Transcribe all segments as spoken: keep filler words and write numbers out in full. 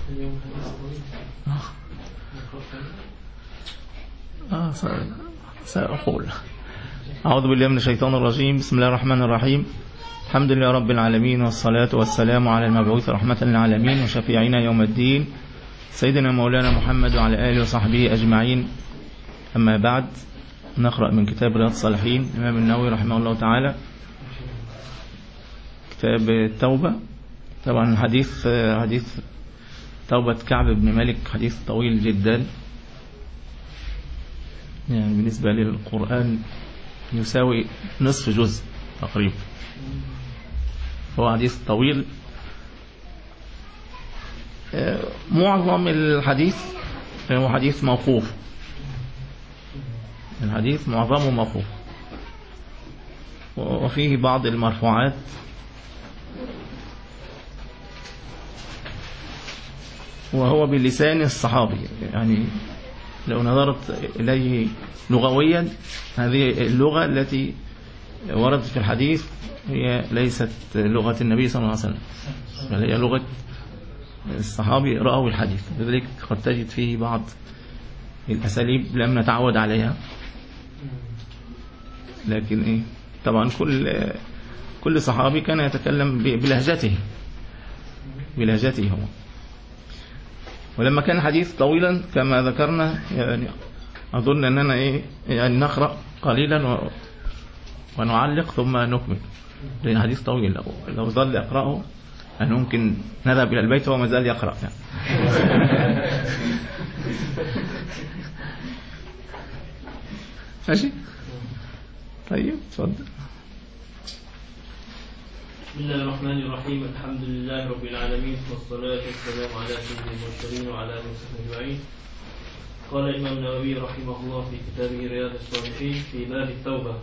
آه سأقول. أعوذ بالله من الشيطان الرجيم. بسم الله الرحمن الرحيم. الحمد لله رب العالمين، والصلاة والسلام على المبعوث رحمة للعالمين وشفيعنا يوم الدين سيدنا مولانا محمد وعلى آله وصحبه أجمعين. أما بعد، نقرأ من كتاب رياض الصالحين الإمام النووي رحمه الله تعالى، كتاب التوبة. طبعا حديث حديث توبة كعب بن مالك حديث طويل جدا، يعني بالنسبة للقرآن يساوي نصف جزء تقريبا، هو حديث طويل. معظم الحديث هو حديث موقوف، الحديث معظمه موقوف، وفيه بعض المرفوعات. وهو بلسان الصحابي، يعني لو نظرت إليه لغويا، هذه اللغة التي وردت في الحديث هي ليست لغة النبي صلى الله عليه وسلم، بل هي لغة الصحابي رأوا الحديث، لذلك قد تجد فيه بعض الأساليب لم نتعود عليها. لكن إيه، طبعا كل كل صحابي كان يتكلم بلهجته بلهجته هو. ولما كان الحديث طويلا كما ذكرنا، يعني أظن أننا إيه يعني نقرأ قليلا ونعلق ثم نكمل، لأن الحديث طويل. لو, لو ظل يقرأه أن ممكن نذهب إلى البيت وما زال يقرأ يعني. ماشي طيب، تفضل. بسم الله الرحمن الرحيم. الحمد لله رب العالمين، والصلاة والسلام على سيد المرسلين وعلى آله وصحبه أجمعين. قال الإمام النووي رحمه الله في كتابه رياض الصالحين في باب التوبة: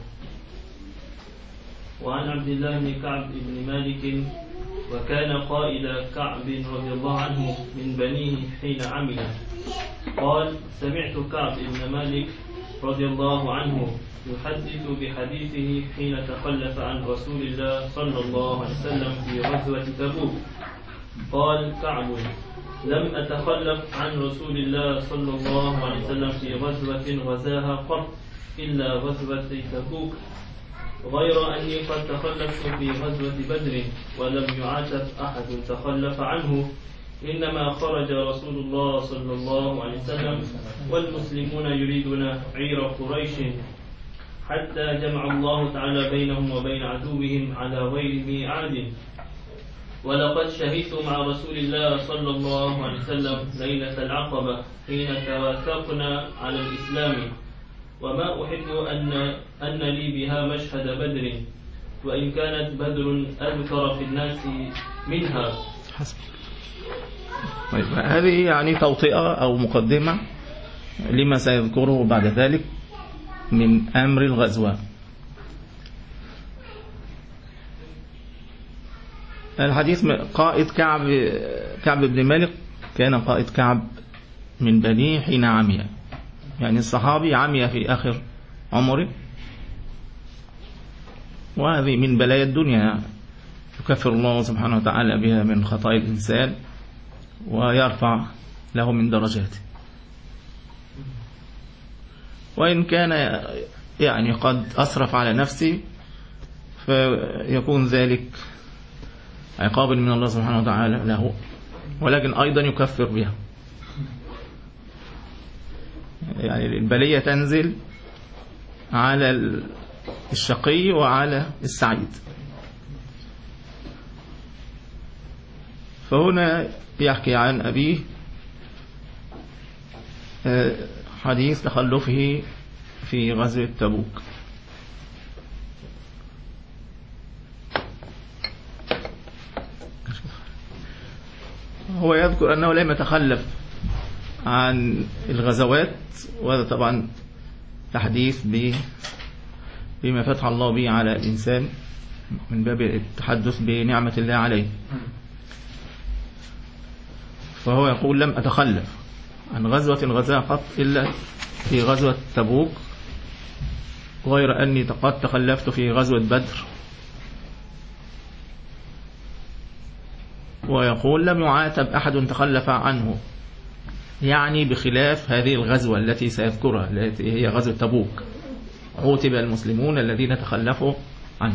وعن عبد الله بن كعب بن مالك، وكان قائد كعب رضي الله عنه من بنيه حين عمل، قال: سمعت كعب بن مالك رضي الله عنه يحدث بحديثه حين تخلف عن رسول الله صلى الله عليه وسلم في غزوة تبوك. قال كعب: لم أتخلف عن رسول الله صلى الله عليه وسلم في غزوة غزاها قط إلا غزوة تبوك، غير أني قد تخلفت في غزوة بدر ولم يعاتب أحد تخلف عنه، إنما خرج رسول الله صلى الله عليه وسلم والمسلمون يريدون عير قريش، حتى جمع الله تعالى بينهم وبين عدوهم على غير ميعاد. ولقد شهدت مع رسول الله صلى الله عليه وسلم ليلة العقبة حين تواثقنا على الإسلام، وما أحب أن أن لي بها مشهد بدر، وإن كانت بدر أذكر في الناس منها. حسب. هذه يعني توطئة أو مقدمة لما سيذكره بعد ذلك من أمر الغزوة. الحديث قائد كعب كعب بن مالك، كان قائد كعب من بنيه حين عمي، يعني الصحابي عمي في آخر عمره، وهذه من بلايا الدنيا يكفر الله سبحانه وتعالى بها من خطايا الإنسان ويرفع له من درجاته. وإن كان يعني قد أسرف على نفسه فيكون ذلك عقابا من الله سبحانه وتعالى له، ولكن أيضا يكفر بها. يعني البلية تنزل على الشقي وعلى السعيد. فهنا يحكي عن أبيه حديث تخلفه في غزوة تبوك. هو يذكر أنه لم يتخلف عن الغزوات، وهذا طبعا تحديث بما فتح الله به على الإنسان من باب التحدث بنعمة الله عليه. فهو يقول: لم أتخلف عن غزوة غزاها قط إلا في غزوة تبوك، غير أني قد تخلفت في غزوة بدر ويقول لم يعاتب أحد تخلف عنه، يعني بخلاف هذه الغزوة التي سيذكرها التي هي غزوة تبوك، عوتب المسلمون الذين تخلفوا عنه.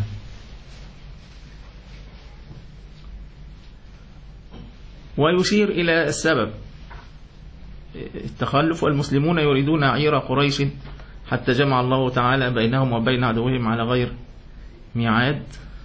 ويشير إلى السبب التخلف، والمسلمون يريدون عير قريش حتى جمع الله تعالى بينهم وبين عدوهم على غير ميعاد،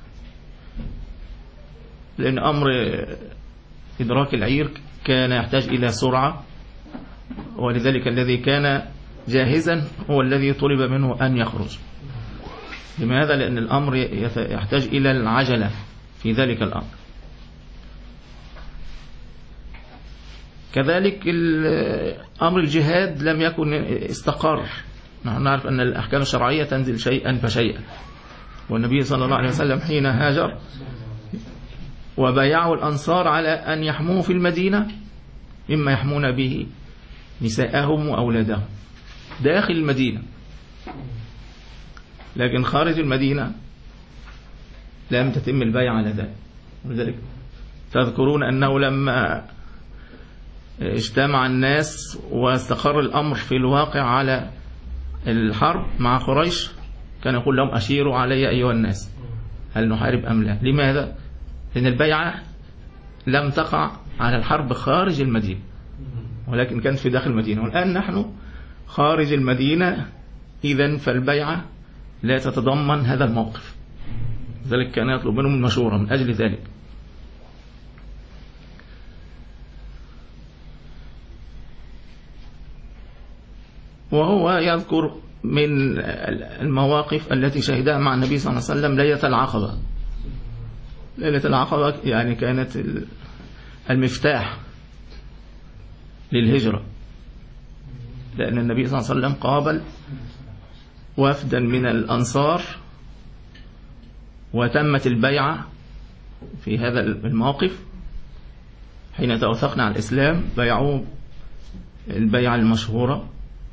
لأن أمر إدراك العير كان يحتاج إلى سرعة، ولذلك الذي كان جاهزا هو الذي طلب منه أن يخرج. لماذا؟ لأن الأمر يحتاج إلى العجلة في ذلك الأمر. كذلك أمر الجهاد لم يكن استقر. نحن نعرف أن الأحكام الشرعية تنزل شيئا فشيئا، والنبي صلى الله عليه وسلم حين هاجر وبايعوا الأنصار على أن يحموه في المدينة مما يحمون به نساءهم وأولادهم داخل المدينة، لكن خارج المدينة لم تتم البيعة على ذلك. ولذلك تذكرون أنه لما اجتمع الناس واستقر الأمر في الواقع على الحرب مع قريش كان يقول لهم أشيروا علي أيها الناس هل نحارب أم لا. لماذا؟ لأن البيعة لم تقع على الحرب خارج المدينة، ولكن كانت في داخل المدينة، والآن نحن خارج المدينة، إذن فالبيعة لا تتضمن هذا الموقف. لذلك كان يطلب منهم المشورة من أجل ذلك. وهو يذكر من المواقف التي شهدها مع النبي صلى الله عليه وسلم ليلة العقبة. ليلة العقبة يعني كانت المفتاح للهجرة، لأن النبي صلى الله عليه وسلم قابل وفدا من الأنصار وتمت البيعة في هذا الموقف. حين توثقنا على الإسلام بيعوا البيعة المشهورة،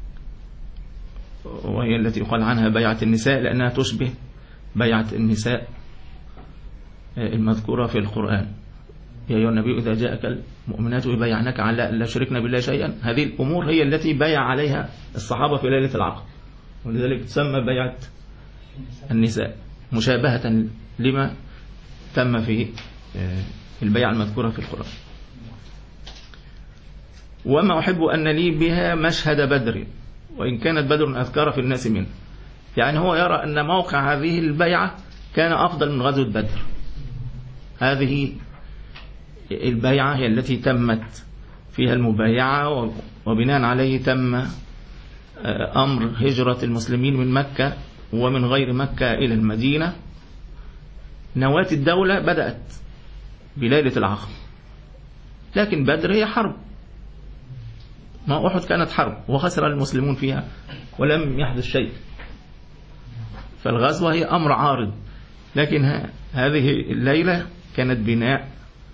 وهي التي يقال عنها بيعة النساء، لأنها تشبه بيعة النساء المذكورة في القرآن. يا أيها النبي إذا جاءك المؤمنات يبايعنك على أن لا يشركن بالله شيئا. هذه الأمور هي التي بايع عليها الصحابة في ليلة العقبة، ولذلك تسمى بيعة النساء مشابهة لما تم في البيعة المذكورة في القرآن. وما أحب أن لي بها مشهد بدر، وإن كانت بدر أذكر في الناس منه. يعني هو يرى أن موقع هذه البيعة كان أفضل من غزوة بدر. هذه البيعة هي التي تمت فيها المبايعة، وبناء عليه تم أمر هجرة المسلمين من مكة ومن غير مكة إلى المدينة. نواة الدولة بدأت بليلة العقبة، لكن بدر هي حرب. ما أحد كانت حرب وخسر المسلمون فيها ولم يحدث شيء، فالغزوة هي أمر عارض. لكن هذه الليلة كانت بناء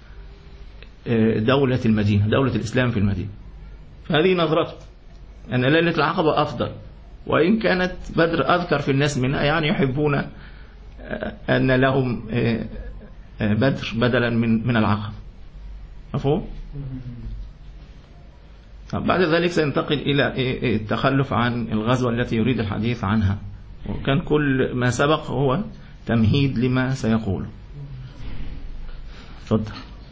دولة المدينة، دولة الإسلام في المدينة. فهذه نظرته أن ليلة العقبة أفضل، وإن كانت بدر أذكر في الناس منها، يعني يحبون أن لهم بدر بدلا من من العقبة. مفهوم؟ بعد ذلك سينتقل إلى التخلف عن الغزوة التي يريد الحديث عنها، وكان كل ما سبق هو تمهيد لما سيقوله. تفضل.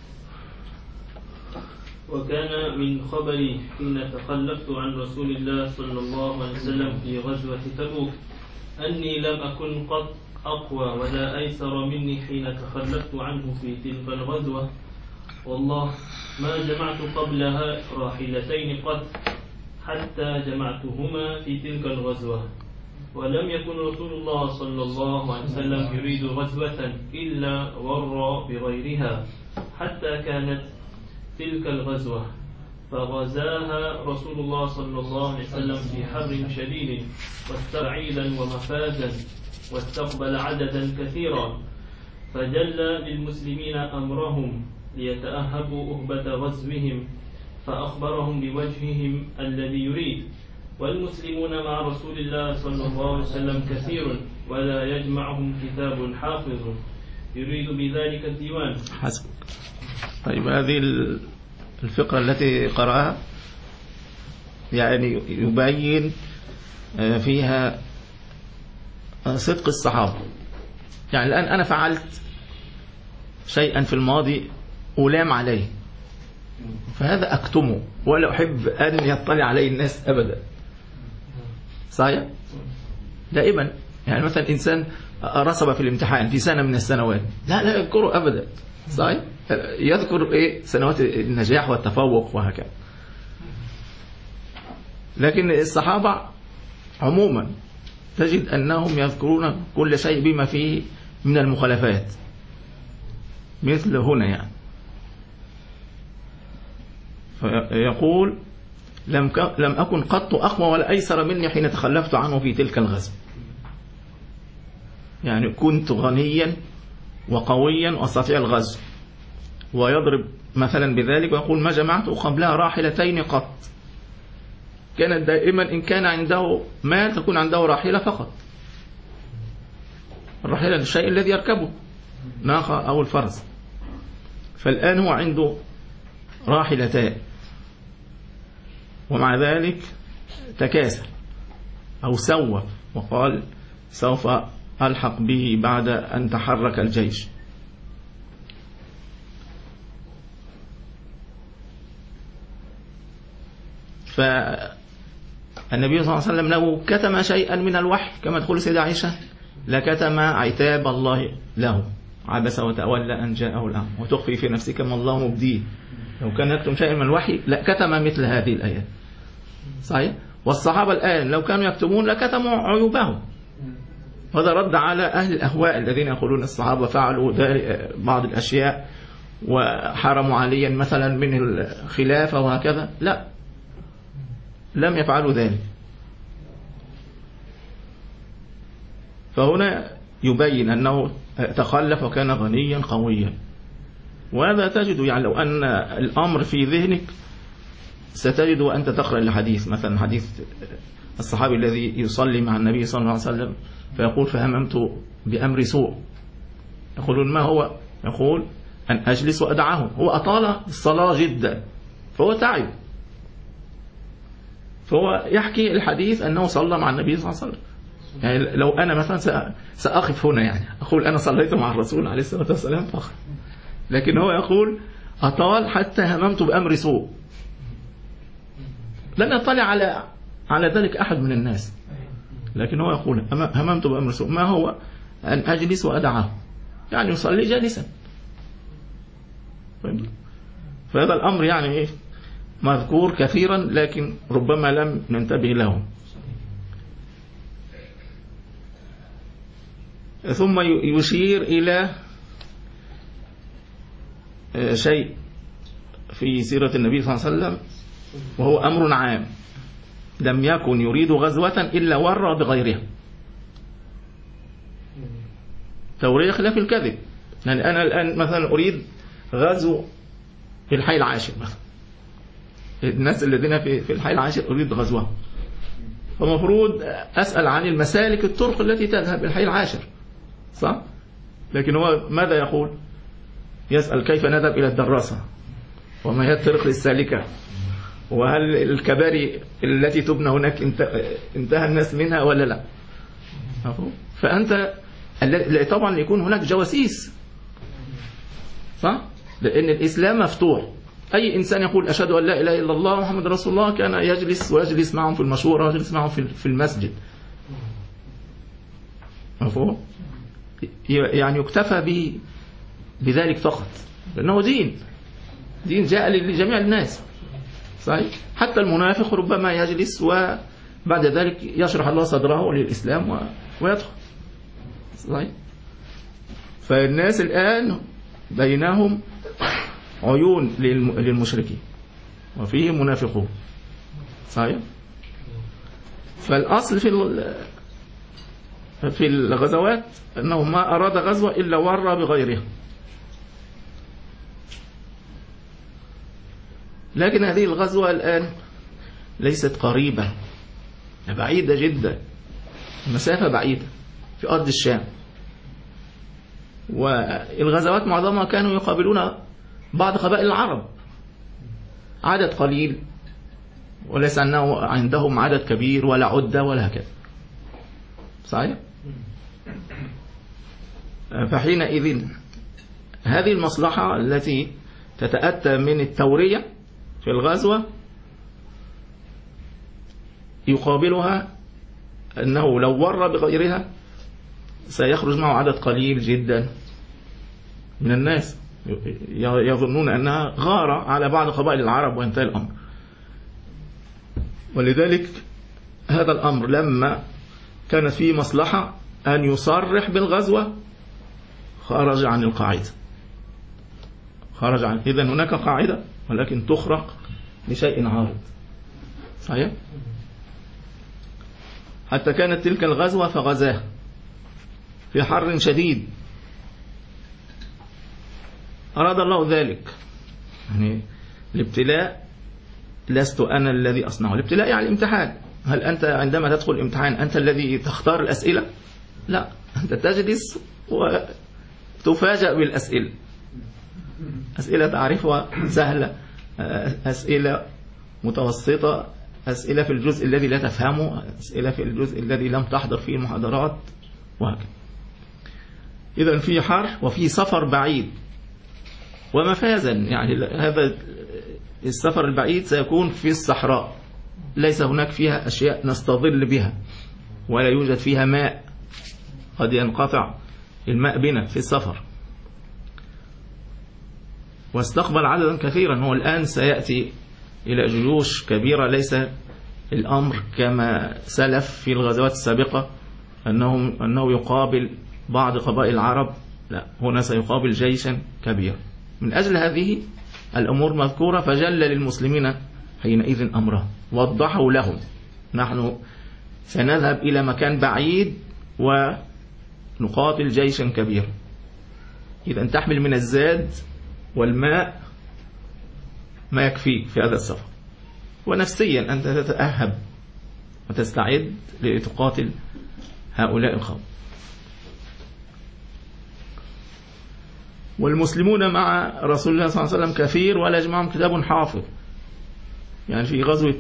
وكان من خبري حين تخلفت عن رسول الله صلى الله عليه وسلم في غزوة تبوك أني لم أكن قط أقوى ولا أيسر مني حين تخلفت عنه في تلك الغزوة، والله ما جمعت قبلها راحلتين قط حتى جمعتهما في تلك الغزوة. ولم يكن رسول الله صلى الله عليه وسلم يريد غزوة إلا ور بغيرها حتى كانت تلك الغزوة، فغزاها رسول الله صلى الله عليه وسلم في حر شديد واستبعيدا ومفازا، واستقبل عددا كثيرا، فجل للمسلمين أمرهم ليتأهبوا أهبة غزوهم، فأخبرهم بوجههم الذي يريد. والمسلمون مع رسول الله صلى الله عليه وسلم كثير ولا يجمعهم كتاب حافظ يريد بذلك الديوان. حسبك. طيب هذه الفقرة التي قرأها يعني يبين فيها صدق الصحابة. يعني الآن أنا فعلت شيئا في الماضي ألام عليه، فهذا أكتمه ولا أحب أن يطلع عليه الناس أبدا. صحيح؟ دائما يعني مثلا إنسان رسب في الامتحان في سنة من السنوات، لا لا يذكره أبدا. صحيح؟ يذكر إيه؟ سنوات النجاح والتفوق وهكذا. لكن الصحابة عموما تجد أنهم يذكرون كل شيء بما فيه من المخالفات، مثل هنا يعني فيقول لم لم أكن قط أقوى ولا أيسر مني حين تخلفت عنه في تلك الغزوة. يعني كنت غنيا وقويا واستطيع الغزو، ويضرب مثلا بذلك ويقول ما جمعت قبلها راحلتين قط. كانت دائما إن كان عنده مال تكون عنده راحلة فقط، الراحلة الشيء الذي يركبه ناقة أو الفرس، فالآن هو عنده راحلتان ومع ذلك تكاسل أو سوف وقال سوف ألحق به بعد أن تحرك الجيش. فالنبي صلى الله عليه وسلم لو كتم شيئا من الوحي كما تقول سيدة عائشة لكتم عتاب الله له، عبس وتولى أن جاءه الأمر وتخفي في نفسك ما الله مبديه. لو كان يكتم شيئا من الوحي لكتم مثل هذه الآيات. صحيح؟ والصحابة الآن لو كانوا يكتمون لكتموا عيوبهم. هذا رد على أهل الأهواء الذين يقولون الصحابة فعلوا بعض الأشياء وحرموا عليا مثلا من الخلافة وهكذا. لا، لم يفعلوا ذلك. فهنا يبين أنه تخلف وكان غنيا قويا. وهذا تجد يعني لو أن الأمر في ذهنك ستجد وأنت تقرأ الحديث، مثلا حديث الصحابي الذي يصلي مع النبي صلى الله عليه وسلم فيقول فهممت بأمر سوء. يقولون ما هو؟ يقول أن أجلس وأدعه. هو أطال الصلاة جدا فهو تعب، فهو يحكي الحديث أنه صلى مع النبي صلى الله عليه وسلم. يعني لو أنا مثلا سأقف هنا يعني أقول أنا صليت مع الرسول عليه الصلاة والسلام فقط، لكن هو يقول أطال حتى هممت بأمر سوء. لن يطلع على على ذلك أحد من الناس، لكن هو يقول هممت بأمر سوء. ما هو؟ أن أجلس وأدعه، يعني يصلي جالسا. فهذا الأمر يعني مذكور كثيرا لكن ربما لم ننتبه له. ثم يشير إلى شيء في سيرة النبي صلى الله عليه وسلم وهو أمر عام، لم يكن يريد غزوة إلا ورى بغيرها. تورية خلاف الكذب. يعني أنا الآن مثلا أريد غزو في الحي العاشر مثلا، الناس الذين في الحي العاشر أريد غزوهم، فمفروض أسأل عن المسالك الطرق التي تذهب الحي العاشر، صح؟ لكن هو ماذا يقول؟ يسأل كيف نذهب إلى الدراسة، وما هي الطرق السالكة، وهل الكباري التي تبنى هناك انتهى الناس منها ولا لا. فأنت طبعا يكون هناك جواسيس، صح؟ لأن الإسلام مفتوح. أي إنسان يقول أشهد أن لا إله إلا الله محمد رسول الله كان يجلس ويجلس معهم في المشورة ويجلس معهم في المسجد. مفهوم؟ يعني يكتفى به بذلك فقط، لأنه دين دين جاء لجميع الناس. صحيح؟ حتى المنافق ربما يجلس وبعد ذلك يشرح الله صدره للإسلام ويدخل. صحيح؟ فالناس الآن بينهم عيون للمشركين وفيهم منافقون. صحيح؟ فالأصل في في الغزوات أنه ما أراد غزوة إلا ورى بغيرها. لكن هذه الغزوة الآن ليست قريبة، بعيدة جدا، المسافة بعيدة في أرض الشام. والغزوات معظمها كانوا يقابلون بعض قبائل العرب، عدد قليل وليس أنه عندهم عدد كبير ولا عدة ولا هكذا. صحيح؟ فحينئذ هذه المصلحة التي تتأتى من التورية في الغزوة يقابلها أنه لو ور بغيرها سيخرج معه عدد قليل جدا من الناس يظنون أنها غارة على بعض قبائل العرب وانتهى الأمر. ولذلك هذا الأمر لما كانت فيه مصلحة أن يصرح بالغزوة خرج عن القاعدة، خرج عن إذن هناك قاعدة ولكن تخرق لشيء عارض. صحيح؟ حتى كانت تلك الغزوة فغزاها في حر شديد، أراد الله ذلك. يعني الابتلاء لست أنا الذي أصنعه، الابتلاء يعني الامتحان. هل أنت عندما تدخل الامتحان أنت الذي تختار الأسئلة؟ لا، أنت تجلس وتفاجأ بالأسئلة، أسئلة تعرفها سهلة، أسئلة متوسطة، أسئلة في الجزء الذي لا تفهمه، أسئلة في الجزء الذي لم تحضر فيه المحاضرات وهكذا. إذن في حر وفي سفر بعيد ومفازا، يعني هذا السفر البعيد سيكون في الصحراء، ليس هناك فيها أشياء نستظل بها ولا يوجد فيها ماء، قد ينقطع الماء بنا في السفر. واستقبل عددا كثيرا، هو الآن سيأتي إلى جيوش كبيرة، ليس الأمر كما سلف في الغزوات السابقة أنه, أنه يقابل بعض قبائل العرب، لا، هنا سيقابل جيشا كبيرا. من أجل هذه الأمور مذكورة فجل للمسلمين حينئذ أمره، وضحوا لهم نحن سنذهب إلى مكان بعيد ونقاتل جيشا كبيرا، إذا تحمل من الزاد والماء ما يكفيك في هذا السفر، ونفسيا أنت تتأهب وتستعد لتقاتل هؤلاء القوم. والمسلمون مع رسول الله صلى الله عليه وسلم كثير ولا يجمعهم كتاب حافظ. يعني في غزوة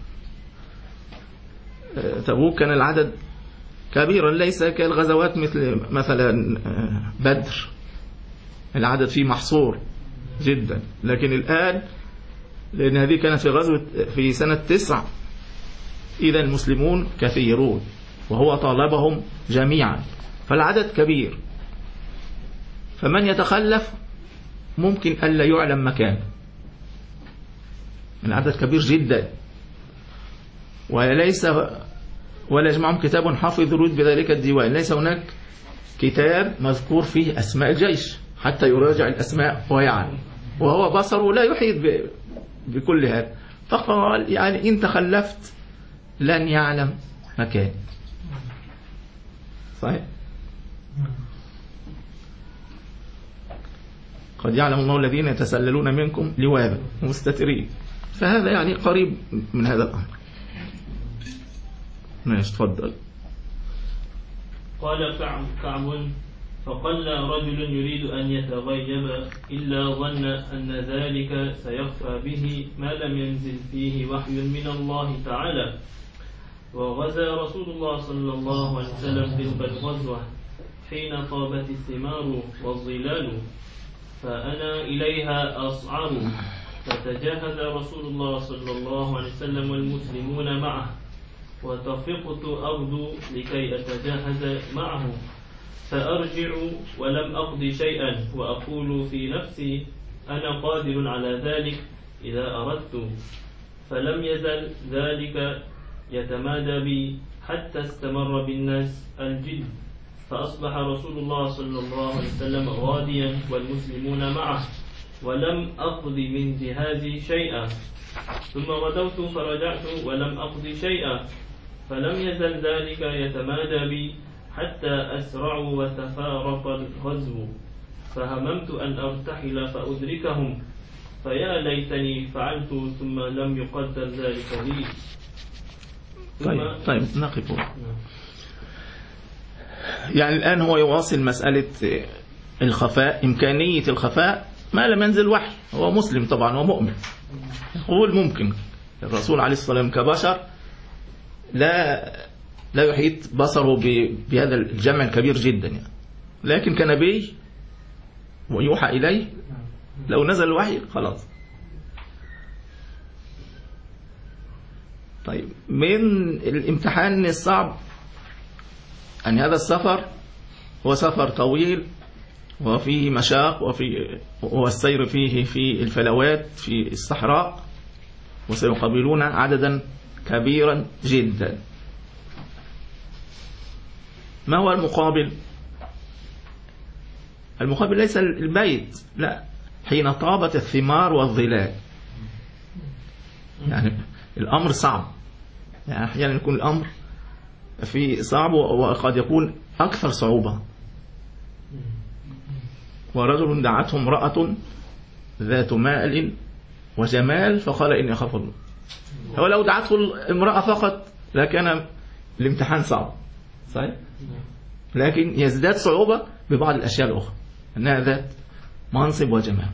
تبوك كان العدد كبيرا، ليس كالغزوات مثل مثلا بدر العدد فيه محصور جدا، لكن الآن لأن هذه كانت في غزوة في سنة تسع، إذا المسلمون كثيرون وهو طالبهم جميعا، فالعدد كبير، فمن يتخلف ممكن ألا يعلم مكانه، العدد كبير جدا، وليس ولا يجمعهم كتاب حافظ يريد بذلك الديوان، ليس هناك كتاب مذكور فيه أسماء الجيش حتى يراجع الأسماء ويعلم، وهو بصره لا يحيط بكل هذا، فقال يعني إن تخلفت لن يعلم مكان. صحيح؟ قد يعلم الله الذين يتسللون منكم لواذا ومستترين، فهذا يعني قريب من هذا الأمر. ماشي، تفضل. قال كعب كعب فقل رجل يريد أن يتغيب إلا ظن أن ذلك سيخفى به ما لم ينزل فيه وحي من الله تعالى. وغزا رسول الله صلى الله عليه وسلم تلك الغزوة حين طابت الثمار والظلال، فأنا إليها أصعر، فتجهز رسول الله صلى الله عليه وسلم والمسلمون معه، وتفقت أغدو لكي أتجهز معه، فأرجع ولم أقضي شيئا، وأقول في نفسي أنا قادر على ذلك إذا أردت، فلم يزل ذلك يتمادى بي حتى استمر بالناس الجد، فأصبح رسول الله صلى الله عليه وسلم غاديا والمسلمون معه، ولم أقض من جهازي شيئا، ثم غدوت فرجعت ولم أقضي شيئا، فلم يزل ذلك يتمادى بي حتى أسرعوا وتفارق الغزو، فهممت أن أرتحل فأدركهم، فيا ليتني فعلت ثم لم يقدر ذلك لي. طيب طيب نقف. يعني الآن هو يواصل مسألة الخفاء، إمكانية الخفاء ما لم ينزل وحي، هو مسلم طبعا ومؤمن، يقول ممكن الرسول عليه الصلاة والسلام كبشر لا لا يحيط بصره بهذا الجمع الكبير جدا يعني. لكن كنبي ويوحى إليه لو نزل الوحي خلاص. طيب من الامتحان الصعب أن هذا السفر هو سفر طويل وفيه مشاق، وفي والسير فيه في الفلوات في الصحراء، وسيقابلون عددا كبيرا جدا. ما هو المقابل؟ المقابل ليس البيت، لا، حين طابت الثمار والظلال. يعني الأمر صعب، يعني أحيانا يكون الأمر في صعب وقد يكون أكثر صعوبة. ورجل دعته امرأة ذات مال وجمال فقال إني أخاف الله. ولو دعته امرأة فقط لكان الامتحان صعب، صحيح؟ لكن يزداد صعوبة ببعض الأشياء الأخرى أنها ذات منصب وجمال.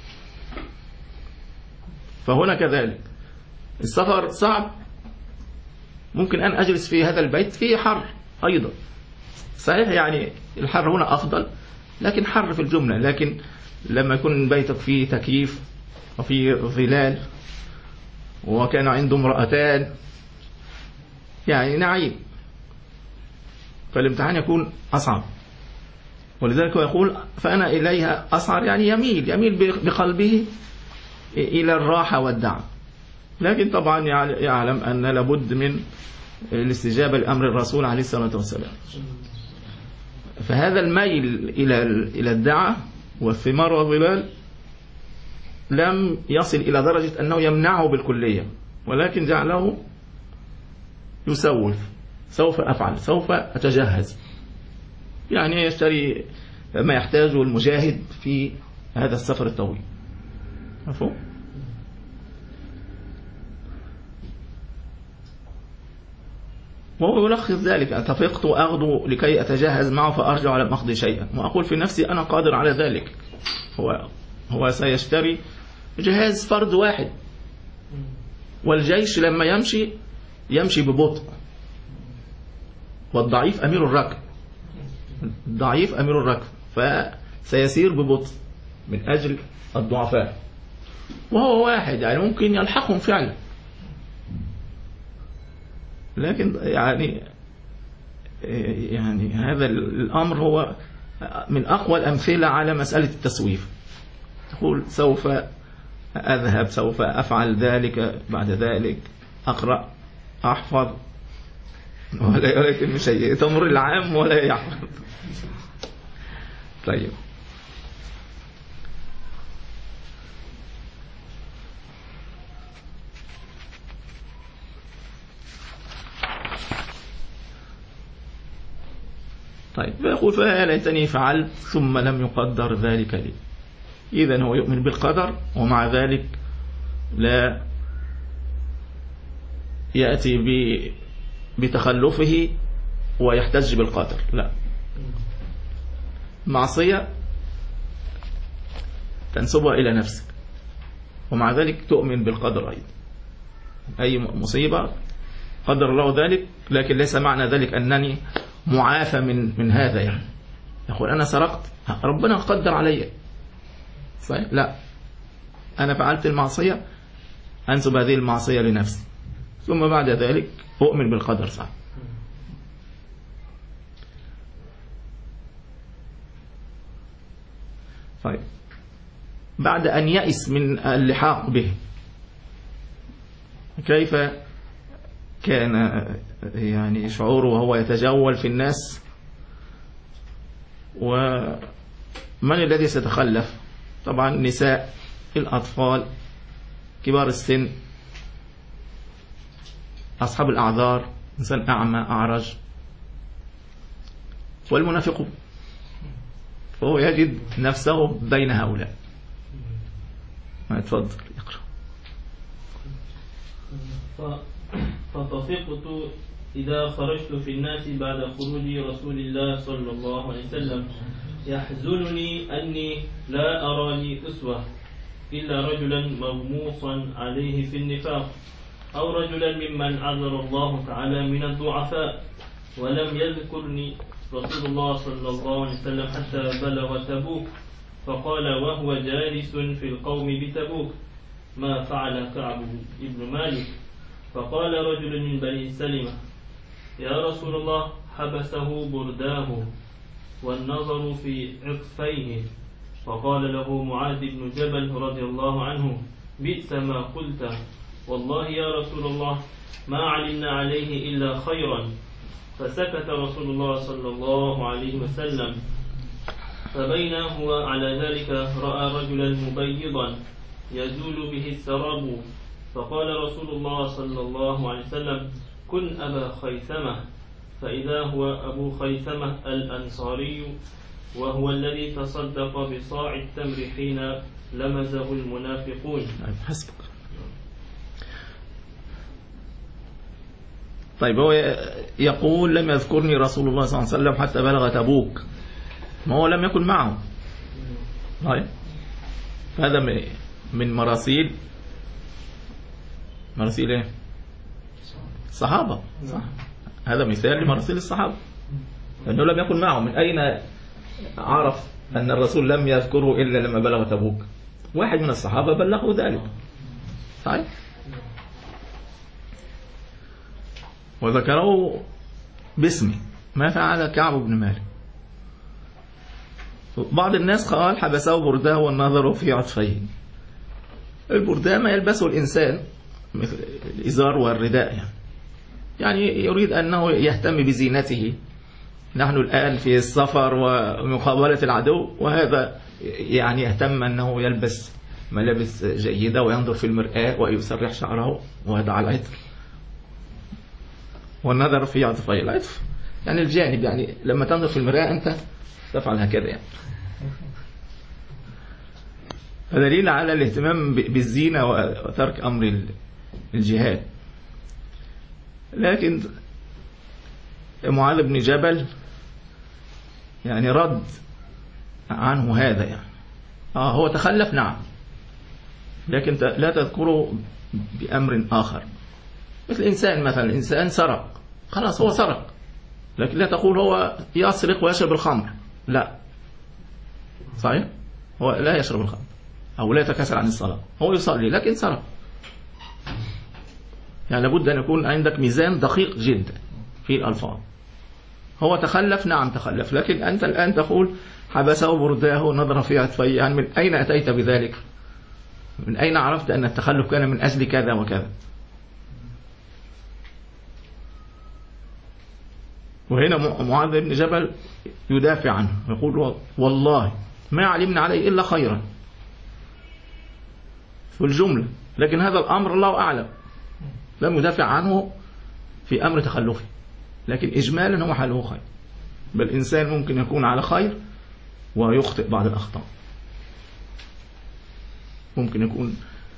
فهنا كذلك السفر صعب، ممكن أن أجلس في هذا البيت فيه حر أيضا، صحيح، يعني الحر هنا أفضل لكن حر في الجملة. لكن لما يكون بيتك فيه تكييف وفيه ظلال وكان عنده امرأتان يعني نعيم، فالامتحان يكون أصعب. ولذلك هو يقول فأنا إليها أسعر، يعني يميل يميل بقلبه إلى الراحة والدعم. لكن طبعا يعلم أن لابد من الاستجابة لأمر الرسول عليه الصلاة والسلام. فهذا الميل إلى إلى الدعاء والثمار والظلال لم يصل إلى درجة أنه يمنعه بالكلية، ولكن جعله يسوف، سوف أفعل، سوف أتجهز، يعني يشتري ما يحتاجه المجاهد في هذا السفر الطويل. مفهوم؟ وهو يلخص ذلك: اتفقت أغدو لكي أتجهز معه فأرجع ولم أقضي شيئا، وأقول في نفسي أنا قادر على ذلك. هو هو سيشتري جهاز فرد واحد، والجيش لما يمشي يمشي ببطء، والضعيف أمير الركب، الضعيف أمير الركب، فسيسير ببطء من أجل الضعفاء، وهو واحد يعني ممكن يلحقهم فعلا. لكن يعني يعني هذا الأمر هو من أقوى الأمثلة على مسألة التسويف. تقول سوف أذهب، سوف أفعل ذلك، بعد ذلك أقرأ، أحفظ، ولا يتم شيء، تمر العام ولا يحفظ. طيب، طيب فيقول فيا ليتني فعلت ثم لم يقدر ذلك لي. إذن هو يؤمن بالقدر، ومع ذلك لا يأتي بتخلفه ويحتج بالقدر، لا، معصية تنسبها إلى نفسك، ومع ذلك تؤمن بالقدر أيضا. أي مصيبة قدر الله ذلك، لكن ليس معنى ذلك أنني معافى من من هذا. يعني يقول أنا سرقت، ربنا قدر علي، صحيح؟ لا، أنا فعلت المعصية، أنسب هذه المعصية لنفسي، ثم بعد ذلك أؤمن بالقدر، صح. طيب، بعد أن يئس من اللحاق به، كيف كان يعني شعوره وهو يتجول في الناس؟ ومن الذي سيتخلف؟ طبعا النساء، الأطفال، كبار السن، أصحاب الأعذار، إنسان أعمى أعرج، والمنافقون. فهو يجد نفسه بين هؤلاء. ما يتفضل يقرأ. فطفقت إذا خرجت في الناس بعد خروج رسول الله صلى الله عليه وسلم يحزنني أني لا أرى لي أسوة إلا رجلا مغموصا عليه في النفاق أو رجلا ممن عذر الله تعالى من الضعفاء. ولم يذكرني رسول الله صلى الله عليه وسلم حتى بلغ تبوك فقال وهو جالس في القوم بتبوك ما فعل كعب بن مالك. فقال رجل من بني سلمة يا رسول الله حبسه برداه والنظر في عطفيه. فقال له معاذ بن جبل رضي الله عنه بئس ما قلت والله يا رسول الله ما علمنا عليه إلا خيرا. فسكت رسول الله صلى الله عليه وسلم. فبين هو على ذلك رأى رجلا مبيضا يزول به السراب. فقال رسول الله صلى الله عليه وسلم كن أبا خيثمة. فإذا هو أبو خيثمة الأنصاري وهو الذي تصدق بصاع التمر حين لمزه المنافقون. حسبك. طيب هو يقول لم يذكرني رسول الله صلى الله عليه وسلم حتى بلغ تبوك، ما هو لم يكن معه. طيب هذا من مراسيل مراسيل ايه؟ الصحابة، صح؟ هذا مثال لمراسيل الصحابة لأنه لم يكن معه. من أين عرف أن الرسول لم يذكره إلا لما بلغ تبوك؟ واحد من الصحابة بلغه ذلك. طيب وذكره باسمه ما فعل كعب بن مالك. بعض الناس قال حبسه برداه والنظر في عطفيه. البرداه ما يلبسه الإنسان مثل الإزار والرداء، يعني يعني يريد أنه يهتم بزينته. نحن الآن في السفر ومقابلة العدو، وهذا يعني يهتم أنه يلبس ملابس جيدة وينظر في المرآة ويسرح شعره ويضع العطر. والنظر في عطفيه، العطف يعني الجانب، يعني لما تنظر في المرآة أنت تفعل هكذا يعني. فدليل على الاهتمام بالزينة وترك أمر الجهاد. لكن معاذ بن جبل يعني رد عنه هذا، يعني آه هو تخلف نعم، لكن لا تذكره بأمر آخر. مثل إنسان مثلا، إنسان سرق، خلاص هو سرق، لكن لا تقول هو يسرق ويشرب الخمر، لا صحيح، هو لا يشرب الخمر أو لا يتكاسل عن الصلاة، هو يصلي لكن سرق. يعني لابد أن يكون عندك ميزان دقيق جدا في الألفاظ. هو تخلف نعم تخلف، لكن أنت الآن تقول حبسه برداه نظر في عطفيه، يعني من أين أتيت بذلك؟ من أين عرفت أن التخلف كان من أجل كذا وكذا؟ وهنا معاذ بن جبل يدافع عنه، يقول والله ما علمنا عليه إلا خيرا في الجملة، لكن هذا الأمر الله أعلم، لم يدافع عنه في أمر تخلفه، لكن إجمالا هو حاله خير. بل إنسان ممكن يكون على خير ويخطئ بعض الأخطاء، ممكن يكون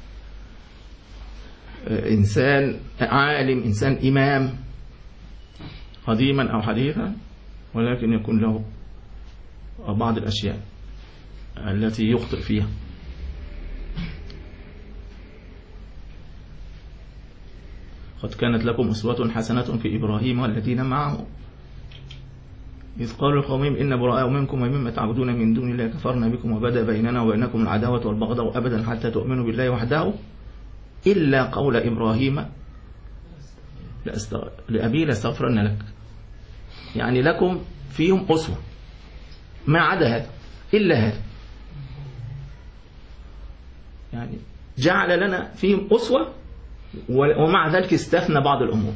إنسان عالم، إنسان إمام قديما أو حديثا، ولكن يكون له بعض الأشياء التي يخطئ فيها. قد كانت لكم أسوة حسنة في إبراهيم والذين معه إذ قالوا لقومهم إن براء منكم ومما تعبدون من دون الله كفرنا بكم وبدأ بيننا وبينكم العداوة والبغضاء أبدا حتى تؤمنوا بالله وحده إلا قول إبراهيم لأبي لاستغفرن لك. يعني لكم فيهم أسوة، ما عدا هذا إلا هذا، يعني جعل لنا فيهم أسوة، ومع ذلك استثنى بعض الأمور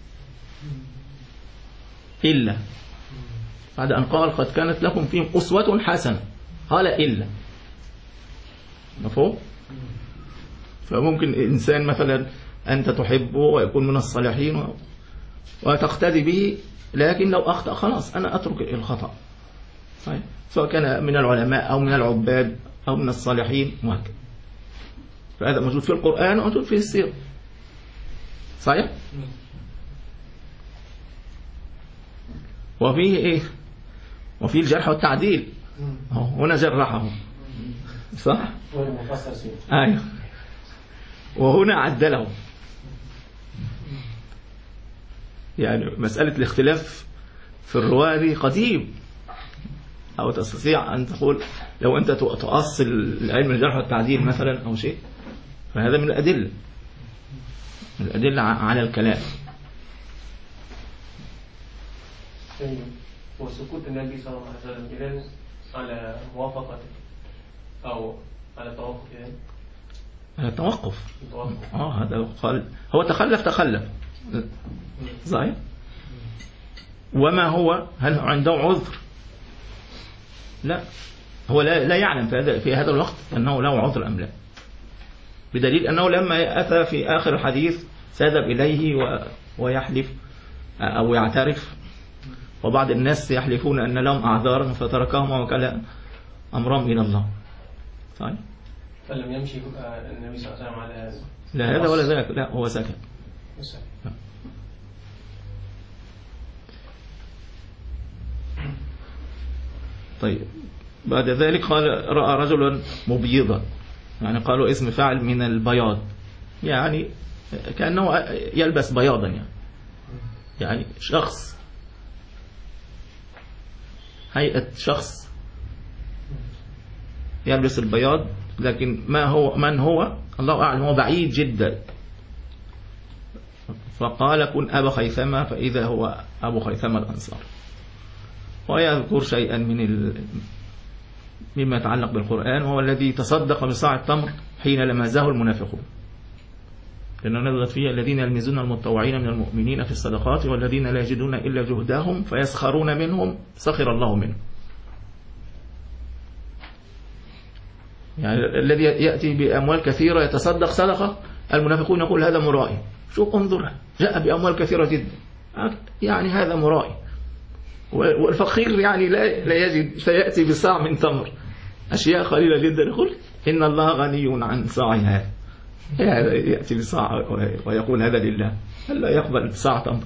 إلا بعد أن قال قد كانت لكم فيهم أسوة حسنة، قال إلا. مفهوم؟ فممكن إنسان مثلا أنت تحبه ويكون من الصالحين وتقتدي به، لكن لو أخطأ خلاص أنا أترك الخطأ، صحيح، سواء كان من العلماء أو من العباد أو من الصالحين وهكذا. فهذا موجود في القرآن وموجود في السيرة، صحيح. وفيه إيه؟ وفيه الجرح والتعديل، هنا جرحه صح؟ أيوه وهنا عدله. يعني مسألة الاختلاف في الرواة دي قديم، أو تستطيع أن تقول لو أنت تؤصل العلم الجرح والتعديل مثلا أو شيء، فهذا من الأدلة من الأدلة على الكلام. وسكوت النبي صلى الله عليه وسلم إذن على موافقة أو على توقف يعني على التوقف. اه هذا قال هو تخلف تخلف صحيح. وما هو هل عنده عذر؟ لا، هو لا, لا يعلم في هذا في هذا الوقت أنه له عذر أم لا، بدليل أنه لما أتى في آخر الحديث سادب إليه ويحلف أو يعترف، وبعض الناس يحلفون أن لهم أعذار فتركهم وكلا أمرهم إلى الله. صحيح. فلم يمشي النبي صلى الله عليه وسلم على هذا؟ لا هذا ولا ذاك، لا هو سكت. طيب بعد ذلك قال رأى رجلا مبيضا، يعني قالوا اسم فاعل من البياض، يعني كأنه يلبس بياضا، يعني يعني شخص هيئة شخص يلبس البياض، لكن ما هو من هو الله أعلم، هو بعيد جدا. فقال كن أبا خيثمة، فإذا هو أبو خيثمة الأنصار. ويذكر شيئا من ال... مما يتعلق بالقرآن، وهو الذي تصدق بصاع التمر حين لمزه المنافقون، لأنه نزلت فيه الذين يلمزون المتطوعين من المؤمنين في الصدقات والذين لا يجدون إلا جهدهم فيسخرون منهم سخر الله منهم. يعني الذي يأتي بأموال كثيرة يتصدق صدقة، المنافقون يقول هذا مرائي، شوف انظر جاء بأموال كثيرة جدا، يعني هذا مرائي. والفقير يعني لا لا يجد، فيأتي بصاع من تمر أشياء قليلة جدا، يقول إن الله غني عن صاع هذا، هذا يأتي بصاع ويقول هذا لله، هل لا يقبل صاع تمر؟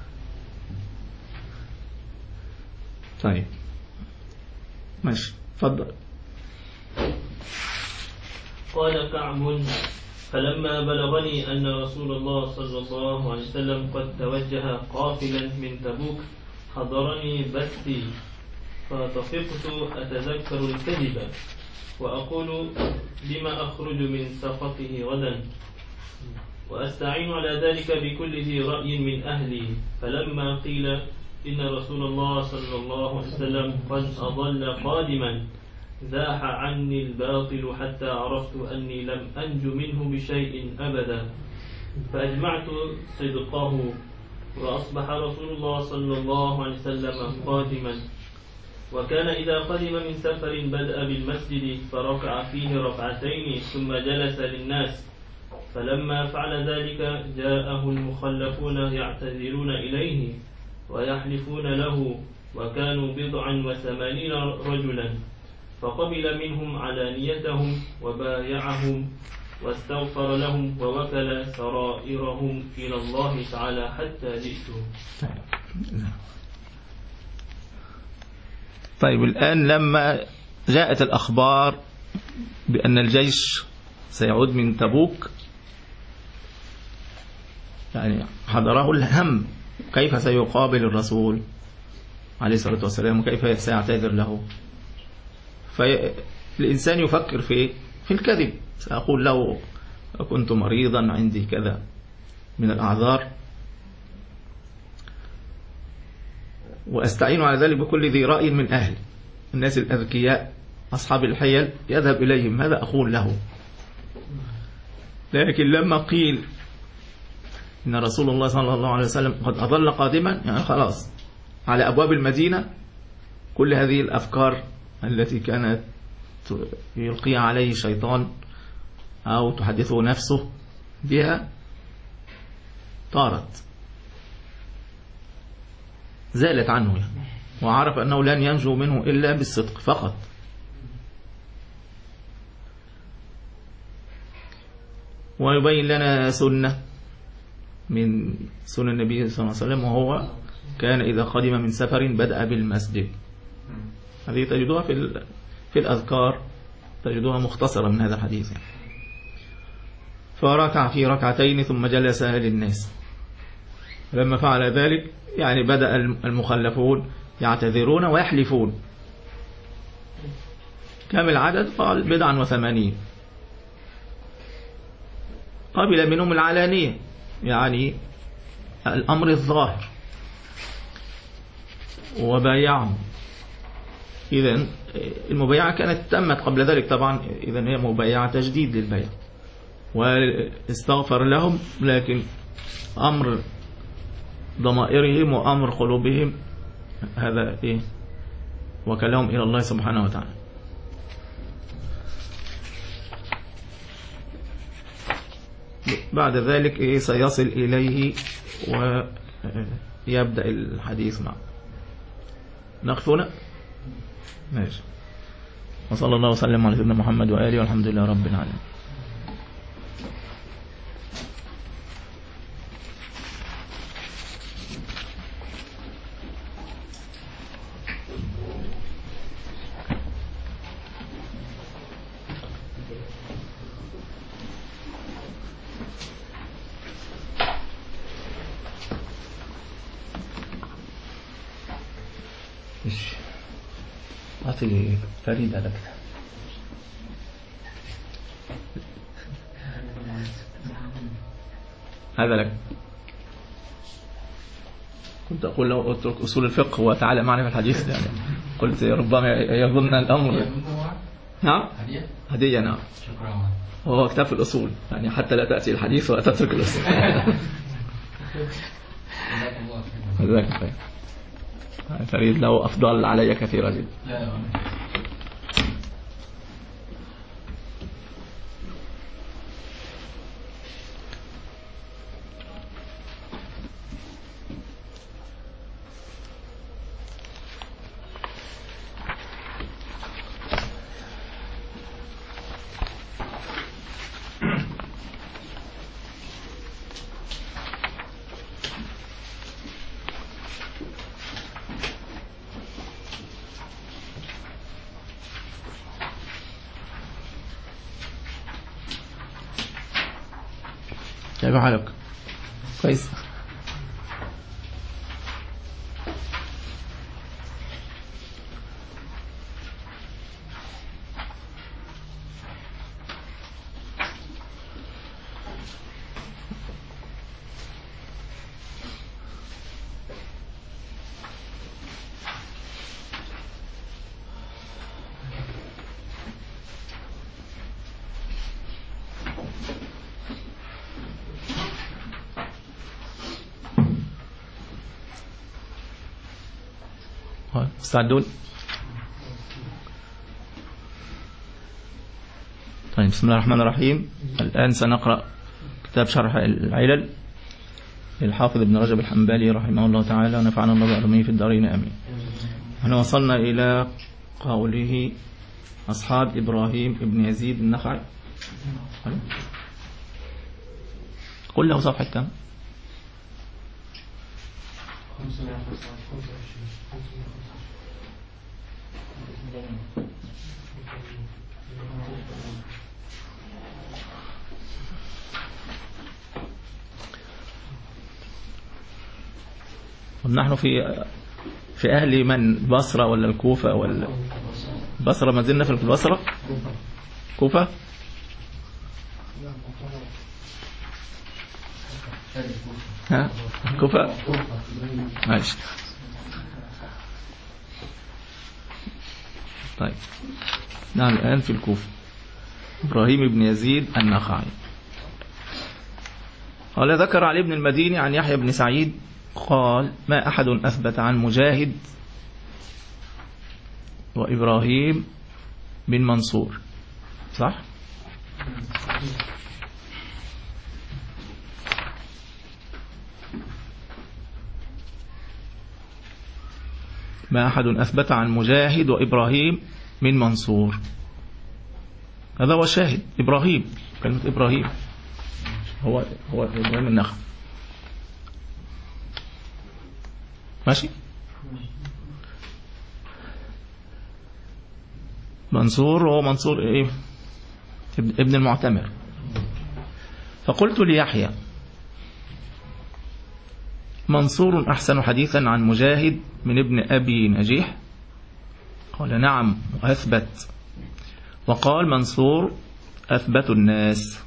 طيب ماشي تفضل. قال كعب فلما بلغني أن رسول الله صلى الله عليه وسلم قد توجه قافلا من تبوك حضرني بثي، فطفقت أتذكر الكذب وأقول بما أخرج من سخطه غدا، وأستعين على ذلك بكل ذي رأي من أهلي. فلما قيل إن رسول الله صلى الله عليه وسلم قد أضل قادما زاح عني الباطل حتى عرفت أني لم أنج منه بشيء أبدا، فأجمعت صدقه، وأصبح رسول الله صلى الله عليه وسلم قادما، وكان إذا قدم من سفر بدأ بالمسجد فركع فيه ركعتين ثم جلس للناس، فلما فعل ذلك جاءه المخلفون يعتذرون إليه ويحلفون له، وكانوا بضعا وثمانين رجلا، فقبل منهم علانيتهم وبايعهم واستغفر لهم ووكل سرائرهم إلى الله تعالى حتى جئته. طيب الآن لما جاءت الأخبار بأن الجيش سيعود من تبوك، يعني حضره الهم كيف سيقابل الرسول عليه الصلاة والسلام وكيف سيعتذر له. فالإنسان يفكر في في الكذب، سأقول له كنت مريضا عندي كذا من الأعذار، وأستعين على ذلك بكل ذي رأي من أهل الناس الأذكياء أصحاب الحيل يذهب إليهم، هذا أقول له. لكن لما قيل إن رسول الله صلى الله عليه وسلم قد أضل قادما، يعني خلاص على أبواب المدينة كل هذه الأفكار التي كانت يلقيها عليه الشيطان أو تحدثه نفسه بها طارت، زالت عنه يعني، وعرف أنه لن ينجو منه إلا بالصدق فقط. ويبين لنا سنة من سنة النبي صلى الله عليه وسلم، وهو كان إذا قدم من سفر بدأ بالمسجد، هذه تجدوها في في الأذكار، تجدوها مختصرة من هذا الحديث يعني. فركع في ركعتين ثم جلس للناس. لما فعل ذلك يعني بدأ المخلفون يعتذرون ويحلفون. كم العدد؟ قال بضعا وثمانين. قبل منهم العلانية يعني الأمر الظاهر وبايعهم. إذن المبايعة كانت تمت قبل ذلك طبعا، إذن هي مبايعة تجديد للبيع، واستغفر لهم، لكن أمر ضمائرهم وأمر قلوبهم هذا إيه وكلهم إلى الله سبحانه وتعالى. بعد ذلك إيه سيصل إليه ويبدأ الحديث معه. نقفنا ماشي. وصلى الله وسلم على سيدنا محمد وآله والحمد لله رب العالمين. أعطي فريد هذا كده. هذا لك. كنت أقول له اترك أصول الفقه وتعالى معنا في الحديث يعني. قلت ربما يظن الأمر. نعم هدية. نعم شكرا. هو كتاب الأصول يعني حتى لا تأتي الحديث وتترك الأصول. جزاك خير. فريد له أفضل علي كثيرا جدا. لا كيف حالك؟ كويس. مستعدون؟ طيب بسم الله الرحمن الرحيم. الآن سنقرأ كتاب شرح العلل للحافظ ابن رجب الحنبلي رحمه الله تعالى ونفعنا الله بعلمه في الدارين آمين. احنا وصلنا إلى قوله أصحاب إبراهيم ابن يزيد النخعي. قل له صفحة كم؟ نحن في في أهل من بصرة ولا الكوفة ولا بصرة؟ ما زلنا في البصرة. كوفة ها كوفة ماشي. طيب نعم الآن في الكوفة. إبراهيم بن يزيد النخعي قال ذكر علي بن المديني عن يحيى بن سعيد قال ما أحد أثبت عن مجاهد وإبراهيم بن منصور. صح؟ ما أحد أثبت عن مجاهد وإبراهيم من منصور. هذا هو الشاهد. إبراهيم كلمة إبراهيم هو هو إبراهيم النخعي. ماشي. منصور هو منصور إيه؟ ابن المعتمر. فقلت ليحيى منصور أحسن حديثا عن مجاهد من ابن أبي نجيح؟ قال نعم وأثبت. وقال منصور أثبت الناس.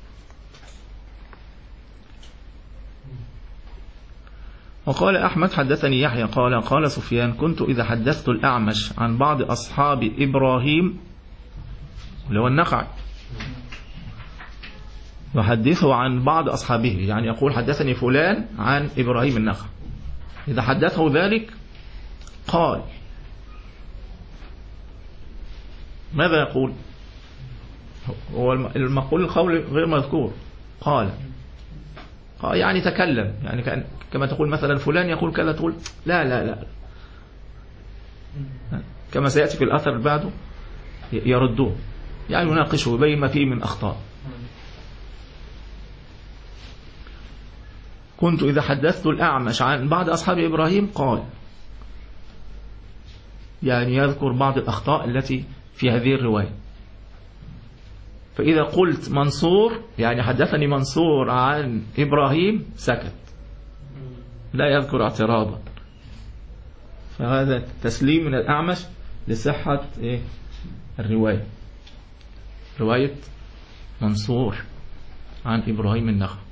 وقال أحمد حدثني يحيى قال قال سفيان كنت إذا حدثت الأعمش عن بعض أصحاب إبراهيم اللي هو النخعي يحدثه عن بعض أصحابه، يعني يقول حدثني فلان عن إبراهيم النخعي، إذا حدثه ذلك قال ماذا يقول؟ هو المقول القول غير مذكور. قال قال يعني تكلم، يعني كأن كما تقول مثلا فلان يقول كذا تقول لا لا لا كما سيأتي في الأثر بعده يردوه، يعني يناقشه ويبين ما فيه من أخطاء. كنت إذا حدثت الأعمش عن بعض أصحاب إبراهيم قال، يعني يذكر بعض الأخطاء التي في هذه الرواية. فإذا قلت منصور يعني حدثني منصور عن إبراهيم سكت، لا يذكر اعتراضا. فهذا تسليم من الأعمش لصحة إيه؟ الرواية، رواية منصور عن إبراهيم النخعي.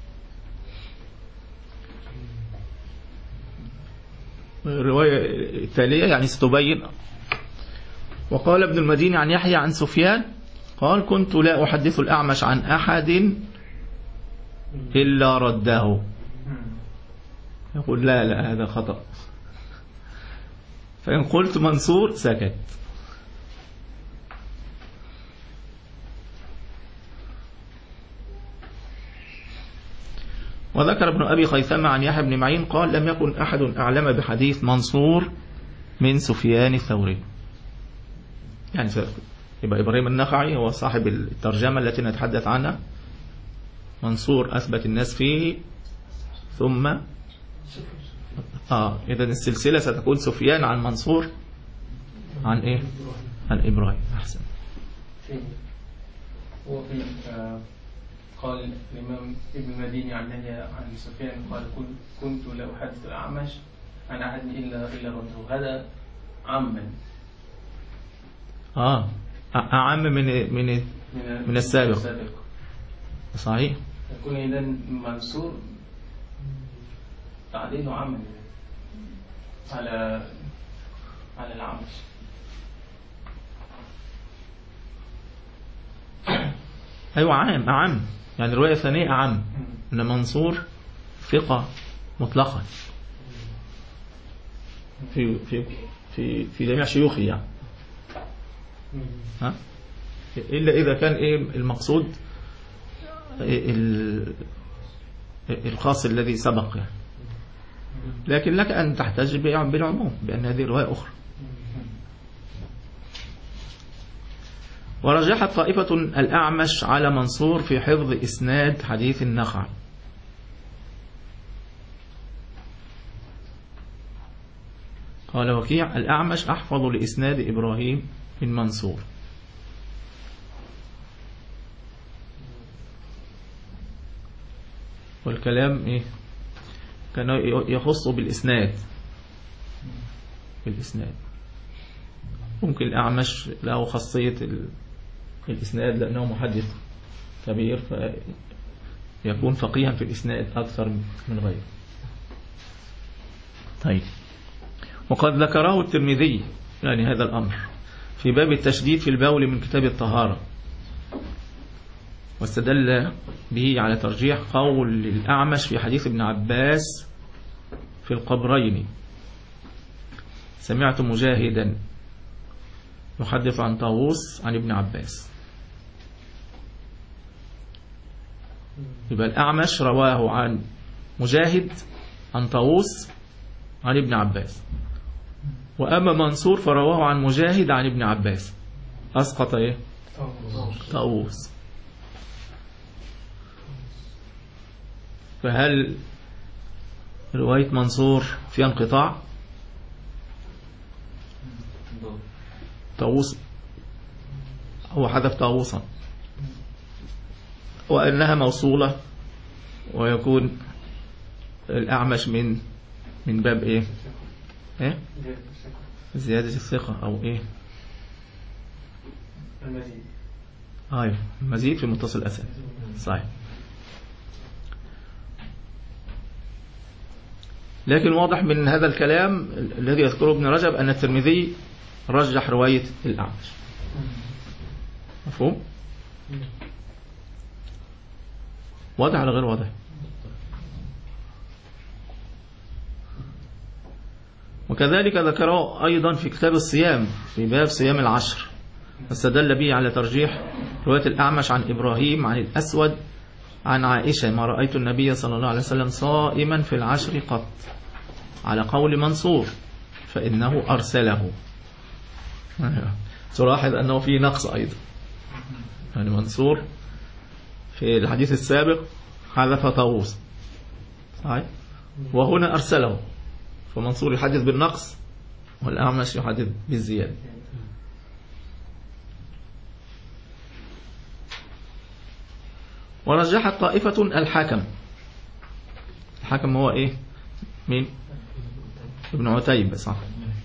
الرواية التالية يعني ستبين. وقال ابن المديني عن يحيى عن سفيان قال كنت لا أحدث الأعمش عن أحد إلا رده. يقول لا لا هذا خطأ. فإن قلت منصور سكت. وذكر ابن أبي خيثمة عن يحيى بن معين قال لم يكن أحد أعلم بحديث منصور من سفيان الثوري. يعني يبقى إبراهيم النخعي هو صاحب الترجمة التي نتحدث عنها. منصور أثبت الناس فيه، ثم آه إذا السلسلة ستكون سفيان عن منصور عن إيه؟ عن إبراهيم. أحسن. هو في قال الإمام ابن المديني عن عن سفيان قال كنت لا أحدث الأعمش عن أحد إلا إلا رده. هذا عاما آه أعم من من من السابق. صحيح. يكون إذا منصور تعديله عاما على على الأعمش. أيوة عام أعم، يعني الرواية الثانية أعم، أن منصور ثقة مطلقا في في في في جميع شيوخه يعني. ها؟ إلا إذا كان إيه المقصود الخاص الذي سبق يعني. لكن لك أن تحتج بالعموم بأن هذه رواية أخرى. ورجحت طائفة الأعمش على منصور في حفظ إسناد حديث النخعي. قال وكيع الأعمش أحفظ لإسناد إبراهيم من منصور. والكلام إيه؟ كان يخص بالإسناد بالإسناد ممكن الأعمش له خاصية الإسناد لأنه محدث كبير فيكون فقيها في الإسناد أكثر من غيره. طيب. وقد ذكره الترمذي يعني هذا الأمر في باب التشديد في البول من كتاب الطهارة، واستدل به على ترجيح قول الأعمش في حديث ابن عباس في القبرين سمعت مجاهدا يحدث عن طاووس عن ابن عباس. يبقى الأعمش رواه عن مجاهد عن طاووس عن ابن عباس، وأما منصور فرواه عن مجاهد عن ابن عباس، أسقط إيه؟ طاووس. فهل رواية منصور فيها انقطاع؟ طاووس هو حذف طاووسا، وأنها موصولة ويكون الأعمش من من باب إيه؟ إيه؟ زيادة الثقة أو إيه؟ المزيد. أيوة المزيد في متصل الأسد. صحيح. لكن واضح من هذا الكلام الذي يذكره ابن رجب أن الترمذي رجح رواية الأعمش. مفهوم؟ واضح على غير واضح؟ وكذلك ذكره أيضا في كتاب الصيام في باب صيام العشر، واستدل به على ترجيح رواية الأعمش عن إبراهيم عن الأسود عن عائشة ما رأيت النبي صلى الله عليه وسلم صائما في العشر قط، على قول منصور فإنه أرسله. تلاحظ أنه في نقص أيضا، يعني منصور في الحديث السابق حذف طاووس صحيح، وهنا أرسله، فمنصور يحدث بالنقص والأعمش يحدث بالزيادة. ورجحت طائفة الحكم. الحكم هو إيه؟ مين؟ ابن عتيبة صح.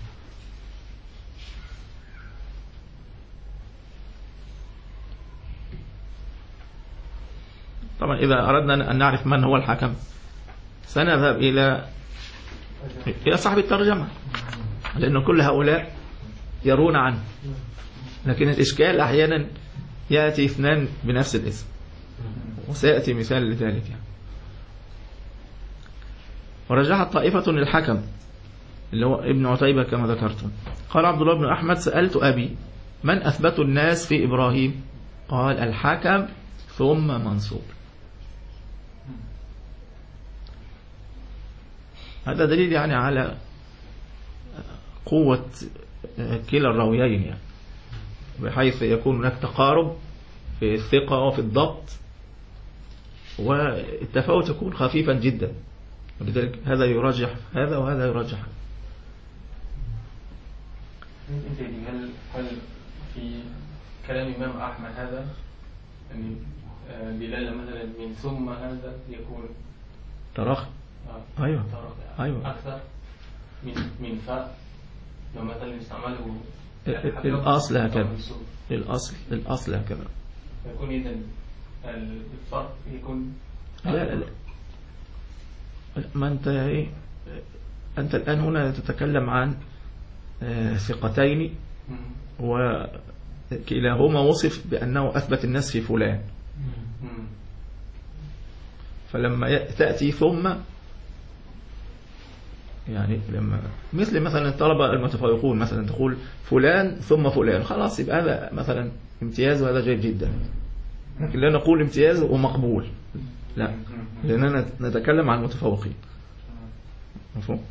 طبعا إذا أردنا أن نعرف من هو الحكم سنذهب إلى إلى صاحب الترجمة، لأن كل هؤلاء يرون عنه، لكن الإشكال أحيانا يأتي اثنان بنفس الاسم، وسيأتي مثال لذلك يعني. ورجحت طائفة الحكم اللي هو ابن عتيبة كما ذكرتم. قال عبد الله بن أحمد سألت أبي من أثبت الناس في إبراهيم؟ قال الحكم ثم منصور. هذا دليل يعني على قوة كلا الراويين يعني، بحيث يكون هناك تقارب في الثقة وفي الضبط، والتفاوت يكون خفيفا جدا، ولذلك هذا يرجح هذا وهذا يرجح هذا. هل هل في كلام الإمام أحمد هذا يعني دلالة مثلا من ثم هذا يكون تراخي؟ آه. أيوة. أيوة. أكثر من من فاء لو مثلا استعمله الأصل هكذا. الأصل الأصل هكذا. يكون إذن الفرق يكون لا لا لا ما أنت إيه أنت الآن هنا تتكلم عن ثقتين وكلاهما وصف بأنه أثبت الناس في فلان، فلما تأتي ثم يعني لما مثل مثلا الطلبة المتفوقون مثلا تقول فلان ثم فلان، خلاص يبقى هذا مثلا امتياز وهذا جيد جدا، لكن لا نقول امتياز ومقبول، لا، لأننا نتكلم عن المتفوقين. مفهوم؟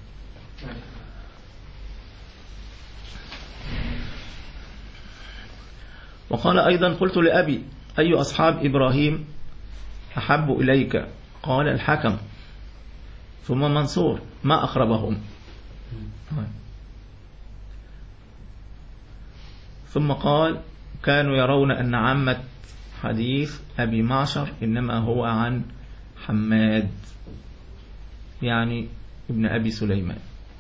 وقال أيضا قلت لأبي أي أصحاب إبراهيم أحب إليك؟ قال الحكم ثم منصور ما أقربهم. ثم قال كانوا يرون أن عامة حديث أبي معشر إنما هو عن حماد يعني ابن أبي سليمان،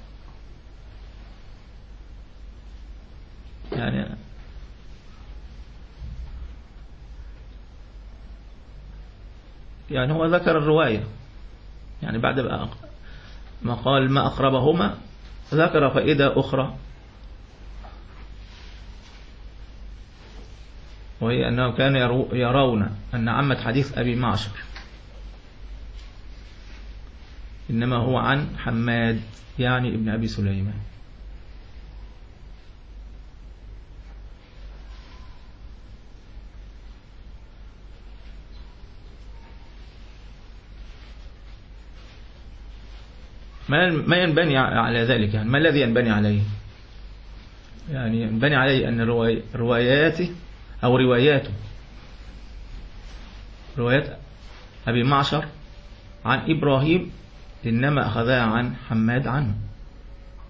يعني يعني هو ذكر الرواية، يعني بعد ما قال ما أقربهما ذكر فائدة أخرى، وهي أنه كان يرون أن عامة حديث أبي معشر إنما هو عن حماد يعني ابن أبي سليمان. ما ينبني على ذلك، يعني ما الذي ينبني عليه؟ يعني ينبني عليه أن رواياته أو رواياته روايات أبي معشر عن إبراهيم إنما أخذها عن حماد عنه.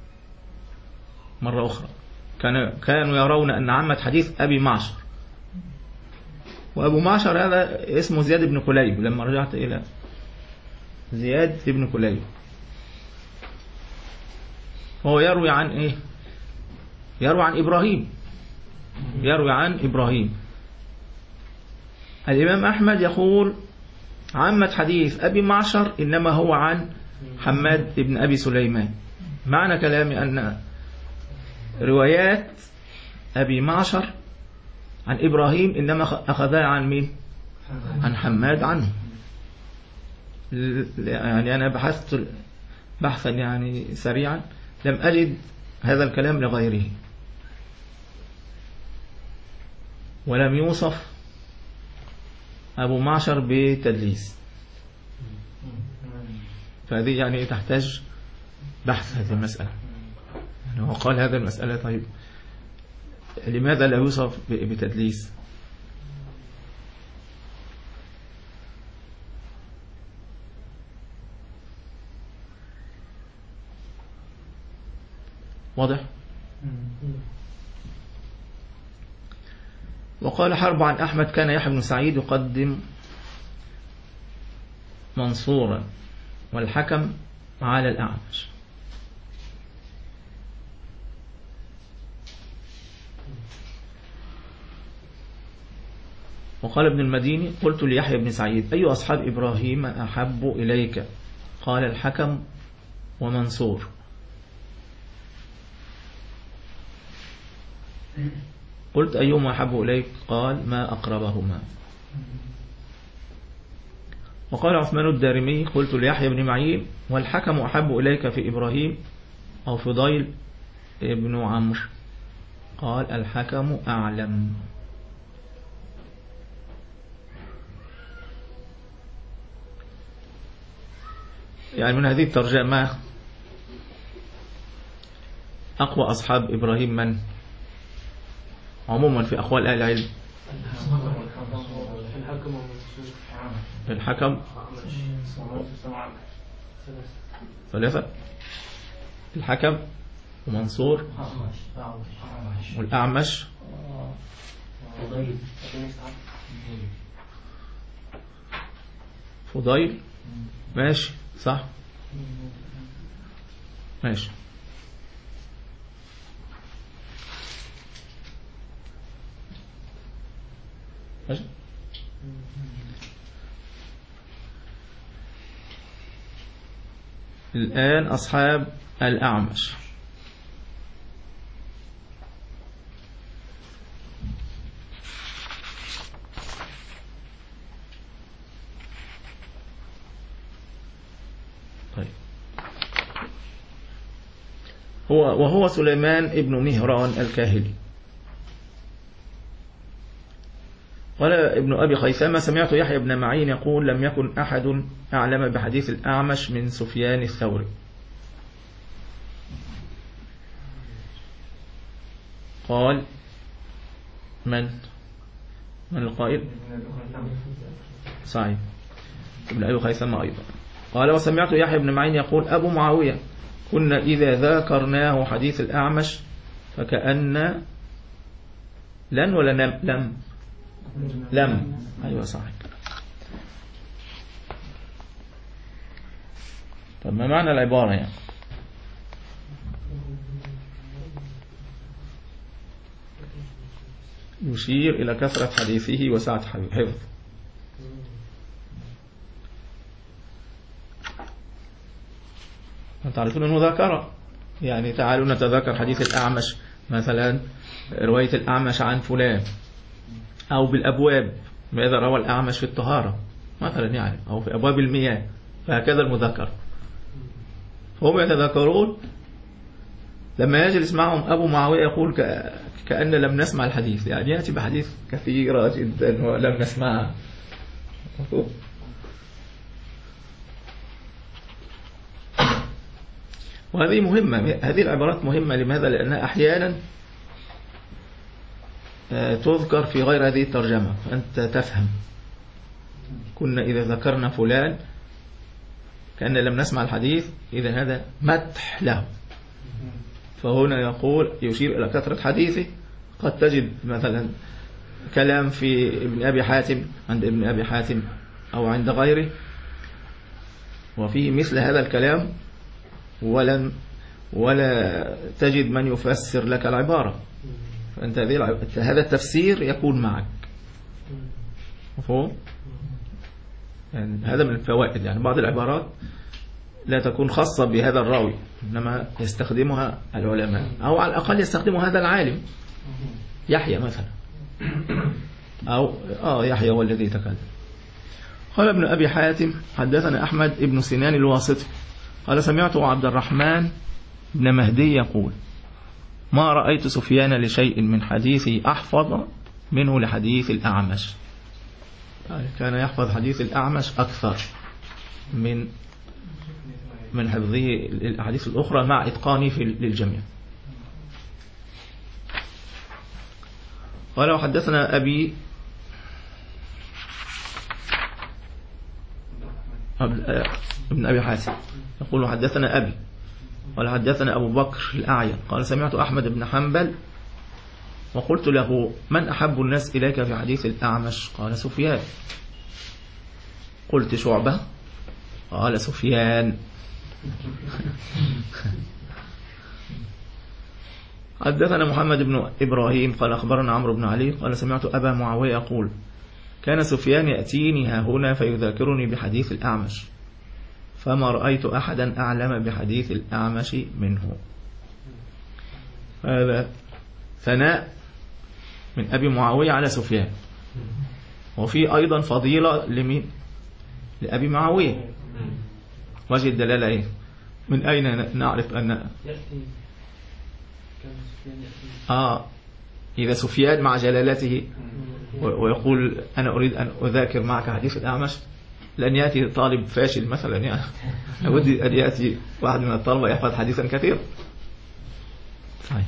مرة أخرى كانوا يرون أن عامة حديث أبي معشر وأبو معشر هذا اسمه زياد بن كليب لما رجعت إلى زياد بن كليب. هو يروي عن إيه؟ يروي عن إبراهيم يروي عن إبراهيم. الإمام أحمد يقول عامة حديث أبي معشر إنما هو عن حماد بن أبي سليمان. معنى كلامي أن روايات أبي معشر عن إبراهيم إنما أخذها عن مين؟ عن حماد عنه. يعني أنا بحثت بحثا يعني سريعا لم أجد هذا الكلام لغيره، ولم يوصف أبو معشر بتدليس، فهذه يعني تحتاج بحث هذه المسألة. يعني هو قال هذا المسألة، طيب لماذا لا يوصف بتدليس؟ واضح؟ وقال حرب عن أحمد كان يحيى بن سعيد يقدم منصورا والحكم على الأعمش. وقال ابن المديني قلت ليحيى بن سعيد أي أصحاب إبراهيم أحب إليك؟ قال الحكم ومنصور. قلت أيهما أحب إليك؟ قال ما أقربهما. وقال عثمان الدارمي قلت ليحيى بن معين والحكم أحب إليك في إبراهيم أو فضيل ابن عمرو؟ قال الحكم أعلم. يعني من هذه الترجمة أقوى أصحاب إبراهيم من؟ عموما في أقوال أهل العلم الحكم ثلاثة، الحكم ومنصور والأعمش فضيل. ماشي صح ماشي. ماشي. الآن أصحاب الأعمش. طيب هو وهو سليمان ابن مهران الكاهلي. قال ابن أبي خيثمة سمعت يحيى بن معين يقول لم يكن أحد أعلم بحديث الأعمش من سفيان الثوري. قال من من القائل؟ سعيد ابن أبي خيثمة أيضا. قال وسمعت يحيى بن معين يقول أبو معاوية كنا إذا ذاكرناه حديث الأعمش فكأن لن ولا لم لم لم أيوة صحيح. طب ما معنى العبارة يعني؟ يشير إلى كثرة حديثه وسعة حفظه. تعرفون المذاكرة، يعني تعالوا نتذكر حديث الأعمش مثلا، رواية الأعمش عن فلان، أو بالأبواب ماذا روى الأعمش في الطهارة مثلا يعني، أو في أبواب المياه، فهكذا المذاكرة. فهم يتذكرون لما يجلس معهم أبو معاوية يقول كأن لم نسمع الحديث، يعني يأتي بحديث كثيرة جدا ولم نسمعها. وهذه مهمة، هذه العبارات مهمة. لماذا؟ لأنها أحيانا تذكر في غير هذه الترجمة فأنت تفهم. كنا إذا ذكرنا فلان كأن لم نسمع الحديث، إذا هذا مدح له. فهنا يقول يشير إلى كثرة حديثه. قد تجد مثلا كلام في ابن أبي حاتم عند ابن أبي حاتم أو عند غيره وفي مثل هذا الكلام ولن ولا تجد من يفسر لك العبارة، فأنت هذا التفسير يكون معك مفهوم؟ يعني هذا من الفوائد. يعني بعض العبارات لا تكون خاصة بهذا الراوي إنما يستخدمها العلماء أو على الأقل يستخدم هذا العالم يحيى مثلا أو آه يحيى هو الذي تكلم. قال ابن أبي حاتم حدثنا أحمد ابن سنان الواسطي قال سمعت عبد الرحمن بن مهدي يقول ما رأيت سفيان لشيء من حديثه أحفظ منه لحديث الأعمش. كان يحفظ حديث الأعمش أكثر من من حفظه الأحاديث الأخرى مع إتقانه للجميع. قال وحدثنا أبي ابن أبي حاتم يقول حدثنا أبي قال حدثنا أبو بكر الأعين قال سمعت أحمد بن حنبل وقلت له من أحب الناس إليك في حديث الأعمش؟ قال سفيان. قلت شعبة؟ قال سفيان. حدثنا محمد بن إبراهيم قال أخبرنا عمرو بن علي قال سمعت أبا معاوية يقول كان سفيان يأتيني ها هنا فيذاكرني بحديث الأعمش فما رأيت أحدا أعلم بحديث الأعمش منه. هذا ثناء من أبي معاوية على سفيان. وفي أيضا فضيلة لمين؟ لأبي معاوية. وجه الدلالة إيه؟ من أين نعرف أن آه إذا سفيان مع جلالته ويقول أنا أريد أن أذاكر معك حديث الأعمش لأن يأتي طالب فاشل مثلا يعني أود أن يأتي واحد من الطلبة يحفظ حديثا كثير. صحيح.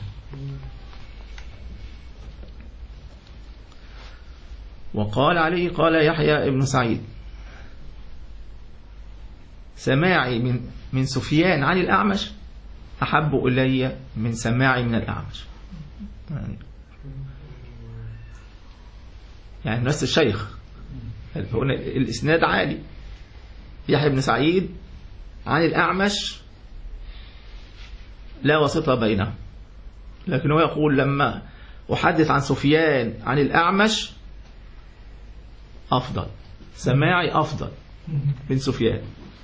وقال عليه قال يحيى ابن سعيد سماعي من من سفيان عن الأعمش أحب إلي من سماعي من الأعمش. يعني, يعني نفس الشيخ هنا الإسناد عالي. يحيى بن سعيد عن الأعمش لا واسطة بينهم لكنه يقول لما أحدث عن سفيان عن الأعمش أفضل سماعي أفضل من سفيان.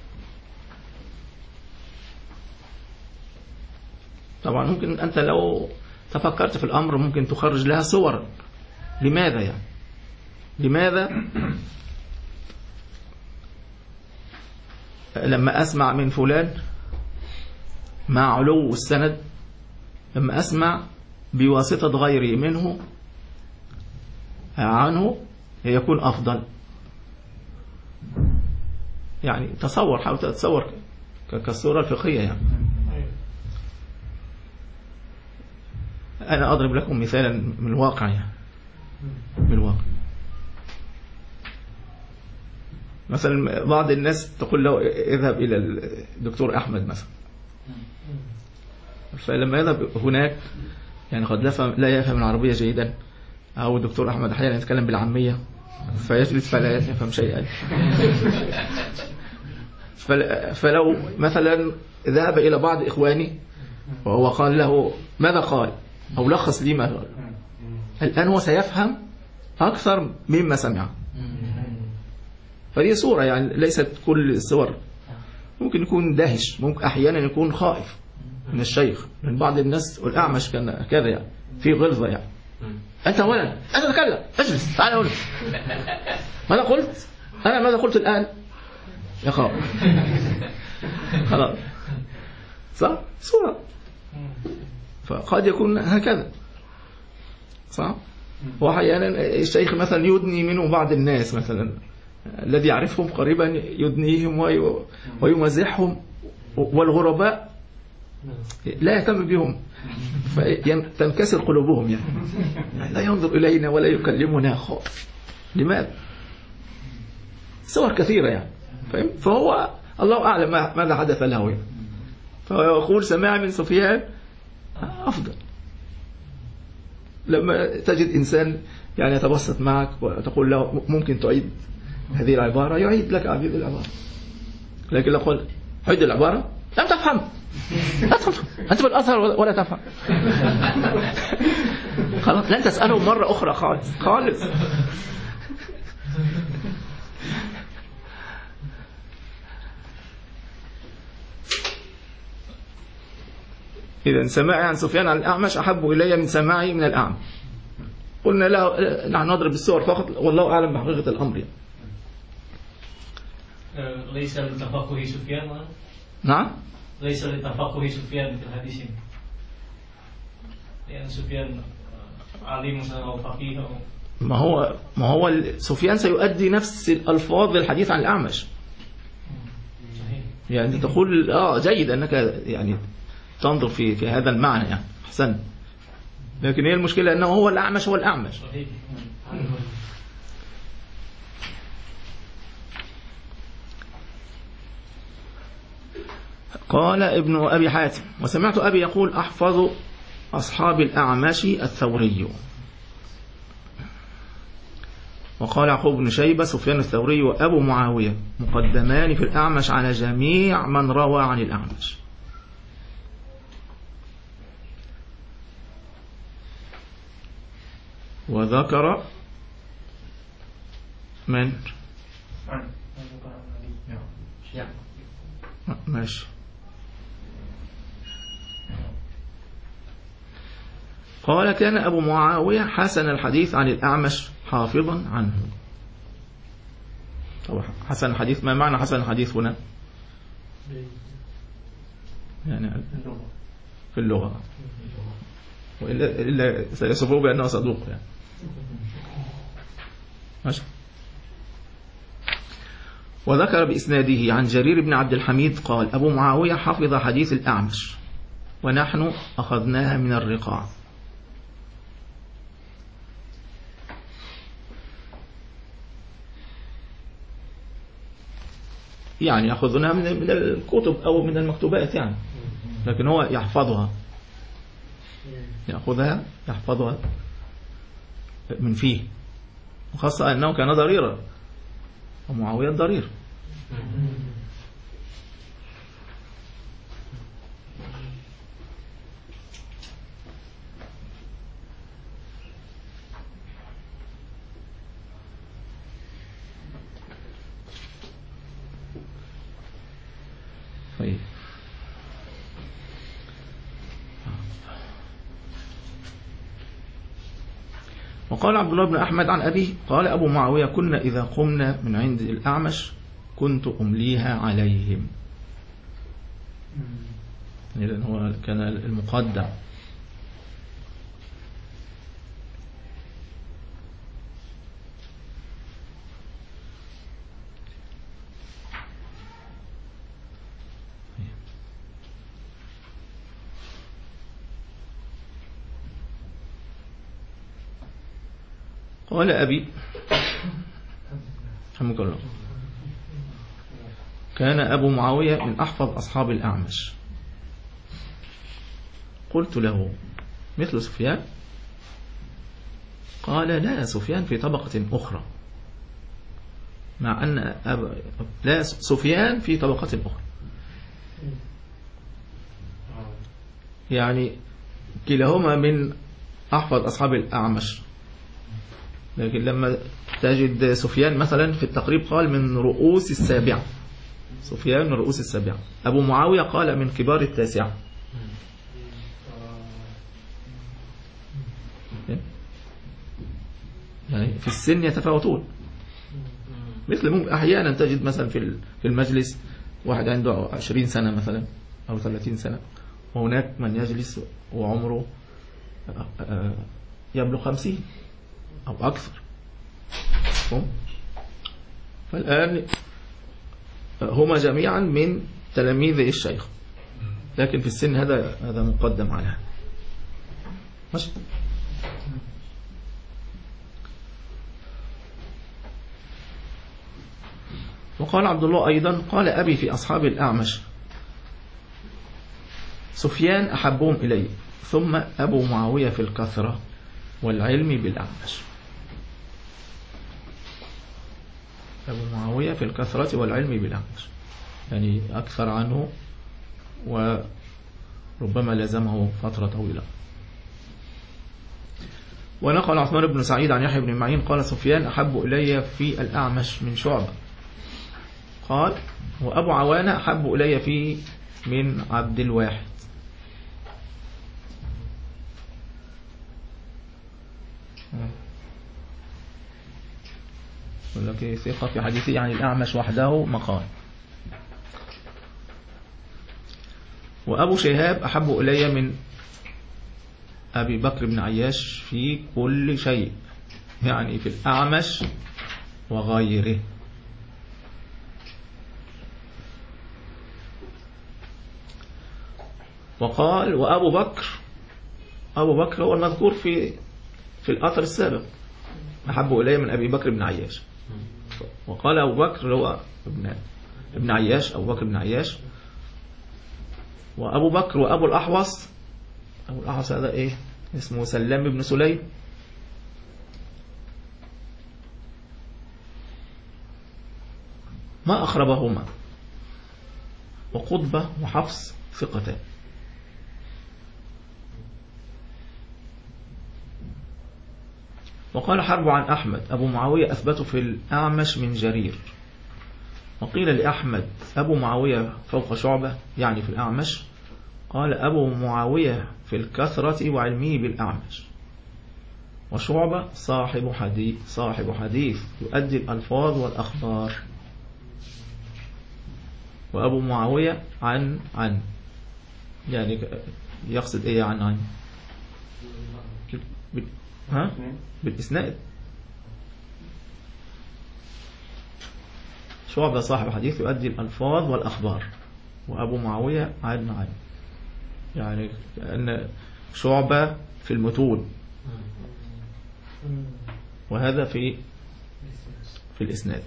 طبعا ممكن أنت لو تفكرت في الأمر ممكن تخرج لها صور. لماذا يعني لماذا لما أسمع من فلان مع علو السند لما أسمع بواسطة غيري منه عنه يكون أفضل؟ يعني تصور حاول تتصور كالصورة الفقهية. يعني أنا أضرب لكم مثالا من الواقع يعني من الواقع. مثلا بعض الناس تقول له اذهب إلى الدكتور أحمد مثلا فلما يذهب هناك يعني قد لا يفهم العربية جيدا أو الدكتور أحمد أحيانا يتكلم بالعامية فيجلس فلا يفهم شيئا. فلو مثلا ذهب إلى بعض إخواني وهو قال له ماذا قال أو لخص لي ما قال الآن هو سيفهم أكثر مما سمع. فدي صورة يعني ليست كل الصور. ممكن يكون دهش ممكن أحيانا يكون خائف من الشيخ من بعض الناس. والأعمش كان كذا يعني في غلظة يعني أنت ولد أنت تتكلم اجلس تعال أقول ماذا قلت أنا ماذا قلت الآن يا خاف خلاص صح صورة. فقد يكون هكذا صح. وأحيانا الشيخ مثلا يدني منه بعض الناس مثلا الذي يعرفهم قريبا يدنيهم ويمزحهم والغرباء لا يهتم بهم فتنكسر قلوبهم يعني لا ينظر إلينا ولا يكلمنا خالص. لماذا؟ صور كثيرة يعني فهم؟ فهو الله أعلم ماذا حدث له يعني. فهو يقول سماع من سفيان أفضل. لما تجد إنسان يعني يتبسط معك وتقول له ممكن تعيد هذه العبارة يعيد لك هذه العبارة. لكن لو قل عيد العبارة لم تفهم، لا تفهم أنت بالأثر ولا تفهم. خلاص لن تسأله مرة أخرى خالص خالص. إذا سماعي عن سفيان عن الأعمش أحب إلي من سماعي من الأعمى. قلنا له نحن نضرب بالصور فقط والله أعلم بحقيقة الأمر يعني. ليس لتفقه سفيان. نعم ليس لتفقه سفيان في الحديث، لأن سفيان عالم أو فقيه. ما هو ما هو سفيان سيؤدي نفس الألفاظ للحديث عن الأعمش. يعني تقول آه جيد أنك يعني تنظر في في هذا المعنى يعني أحسن. لكن هي المشكلة أنه هو الأعمش هو الأعمش. قال ابن أبي حاتم وسمعت أبي يقول أحفظ أصحاب الأعمش الثوري. وقال يعقوب بن شيبة سفيان الثوري وأبو معاوية مقدمان في الأعمش على جميع من روى عن الأعمش. وذكر من ماشي. قال كان أبو معاوية حسن الحديث عن الأعمش حافظا عنه. طبعا حسن الحديث ما معنى حسن الحديث هنا؟ يعني في اللغة وإلا إلا سيصفه بأنه صدوق يعني. ماشي. وذكر بإسناده عن جرير بن عبد الحميد قال أبو معاوية حفظ حديث الأعمش ونحن أخذناها من الرقاع. يعني يأخذونها من الكتب أو من المكتوبات يعني، لكن هو يحفظها يأخذها يحفظها من فيه، وخاصة أنه كان ضريرا ومعاوية ضرير. طيب وقال عبد الله بن أحمد عن أبيه قال أبو معاوية كنا إذا قمنا من عند الأعمش كنت أمليها عليهم. لأن هو كان المقدم. قال أبي رحمك الله كان أبو معاوية من أحفظ أصحاب الأعمش. قلت له مثل سفيان؟ قال لا سفيان في طبقة أخرى، مع أن أب... لا سفيان في طبقة أخرى، يعني كلاهما من أحفظ أصحاب الأعمش. لكن لما تجد سفيان مثلا في التقريب قال من رؤوس السابعة، سفيان من رؤوس السابعة. أبو معاوية قال من كبار التاسعة. يعني في السن يتفاوتون. مثل ممكن أحيانا تجد مثلا في المجلس واحد عنده عشرين سنة مثلا أو ثلاثين سنة، وهناك من يجلس وعمره يبلغ خمسين أو أكثر. فالآن هما جميعا من تلاميذ الشيخ، لكن في السن هذا هذا مقدم على هذا. ماشي. وقال عبد الله أيضا قال أبي في أصحاب الأعمش سفيان أحبهم إلي ثم أبو معاوية في الكثرة والعلم بالأعمش. أبو معاوية في الكثرة والعلم بالأعمش، يعني أكثر عنه وربما لزمه فترة طويلة. ونقل عثمان بن سعيد عن يحيى بن معين قال سفيان أحب إلي في الأعمش من شعبة. قال وأبو عوانة أحب إلي فيه من عبد الواحد. يقول لك ثقة في حديثه عن الأعمش وحده مقال. وأبو شهاب أحب إلي من أبي بكر بن عياش في كل شيء، يعني في الأعمش وغيره. وقال وأبو بكر، أبو بكر هو المذكور في في الأثر السابق، أحب إلي من أبي بكر بن عياش. وقال أبو بكر هو ابن ابن عياش، أبو بكر بن عياش. وأبو بكر وأبو الأحوص، أبو الأحوص هذا إيه اسمه سلام بن سليم. ما أخربهما. وقطبة وحفص ثقتان. وقال حرب عن أحمد أبو معاوية أثبت في الأعمش من جرير. وقيل لأحمد أبو معاوية فوق شعبة، يعني في الأعمش. قال أبو معاوية في الكثرة وعلمه بالأعمش. وشعبة صاحب حديث صاحب حديث يؤدي الألفاظ والأخبار. وأبو معاوية عن عن يعني يقصد إيه عن عن ها بالإسناد. شعبة صاحب حديث يؤدي الألفاظ والأخبار. وأبو معاوية عن عن يعني أن شعبة في المتون، وهذا في في الإسناد.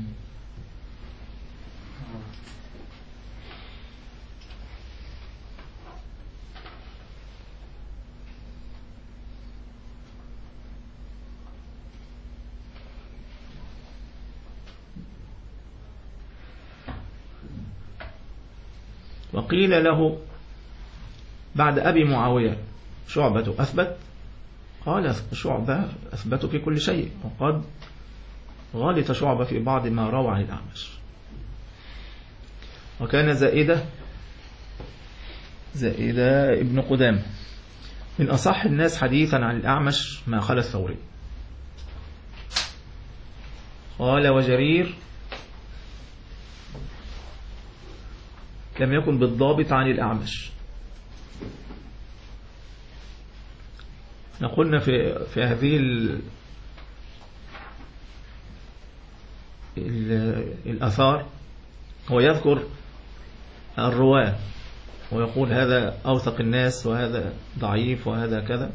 وقيل له بعد أبي معاوية شعبة أثبت. قال شعبة أثبت في كل شيء، وقد غلط شعبة في بعض ما روى عن الأعمش. وكان زائدة زائدة ابن قدامة من أصح الناس حديثا عن الأعمش ما خلا الثوري. قال وجرير لم يكن بالضابط عن الأعمش. قلنا في في هذه ال ال الآثار هو يذكر الرواة ويقول هذا أوثق الناس وهذا ضعيف وهذا كذا.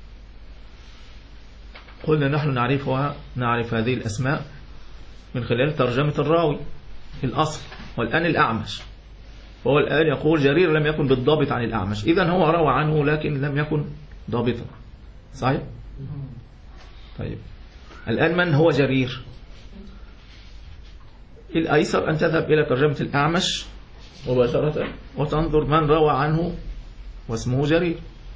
قلنا نحن نعرفها نعرف هذه الأسماء من خلال ترجمة الراوي في الأصل. والآن الأعمش، فهو الآن يقول جرير لم يكن بالضابط عن الأعمش، إذن هو روى عنه لكن لم يكن ضابطا. صحيح؟ طيب الآن من هو جرير؟ الأيسر أن تذهب إلى ترجمة الأعمش مباشرة وتنظر من روى عنه واسمه جرير.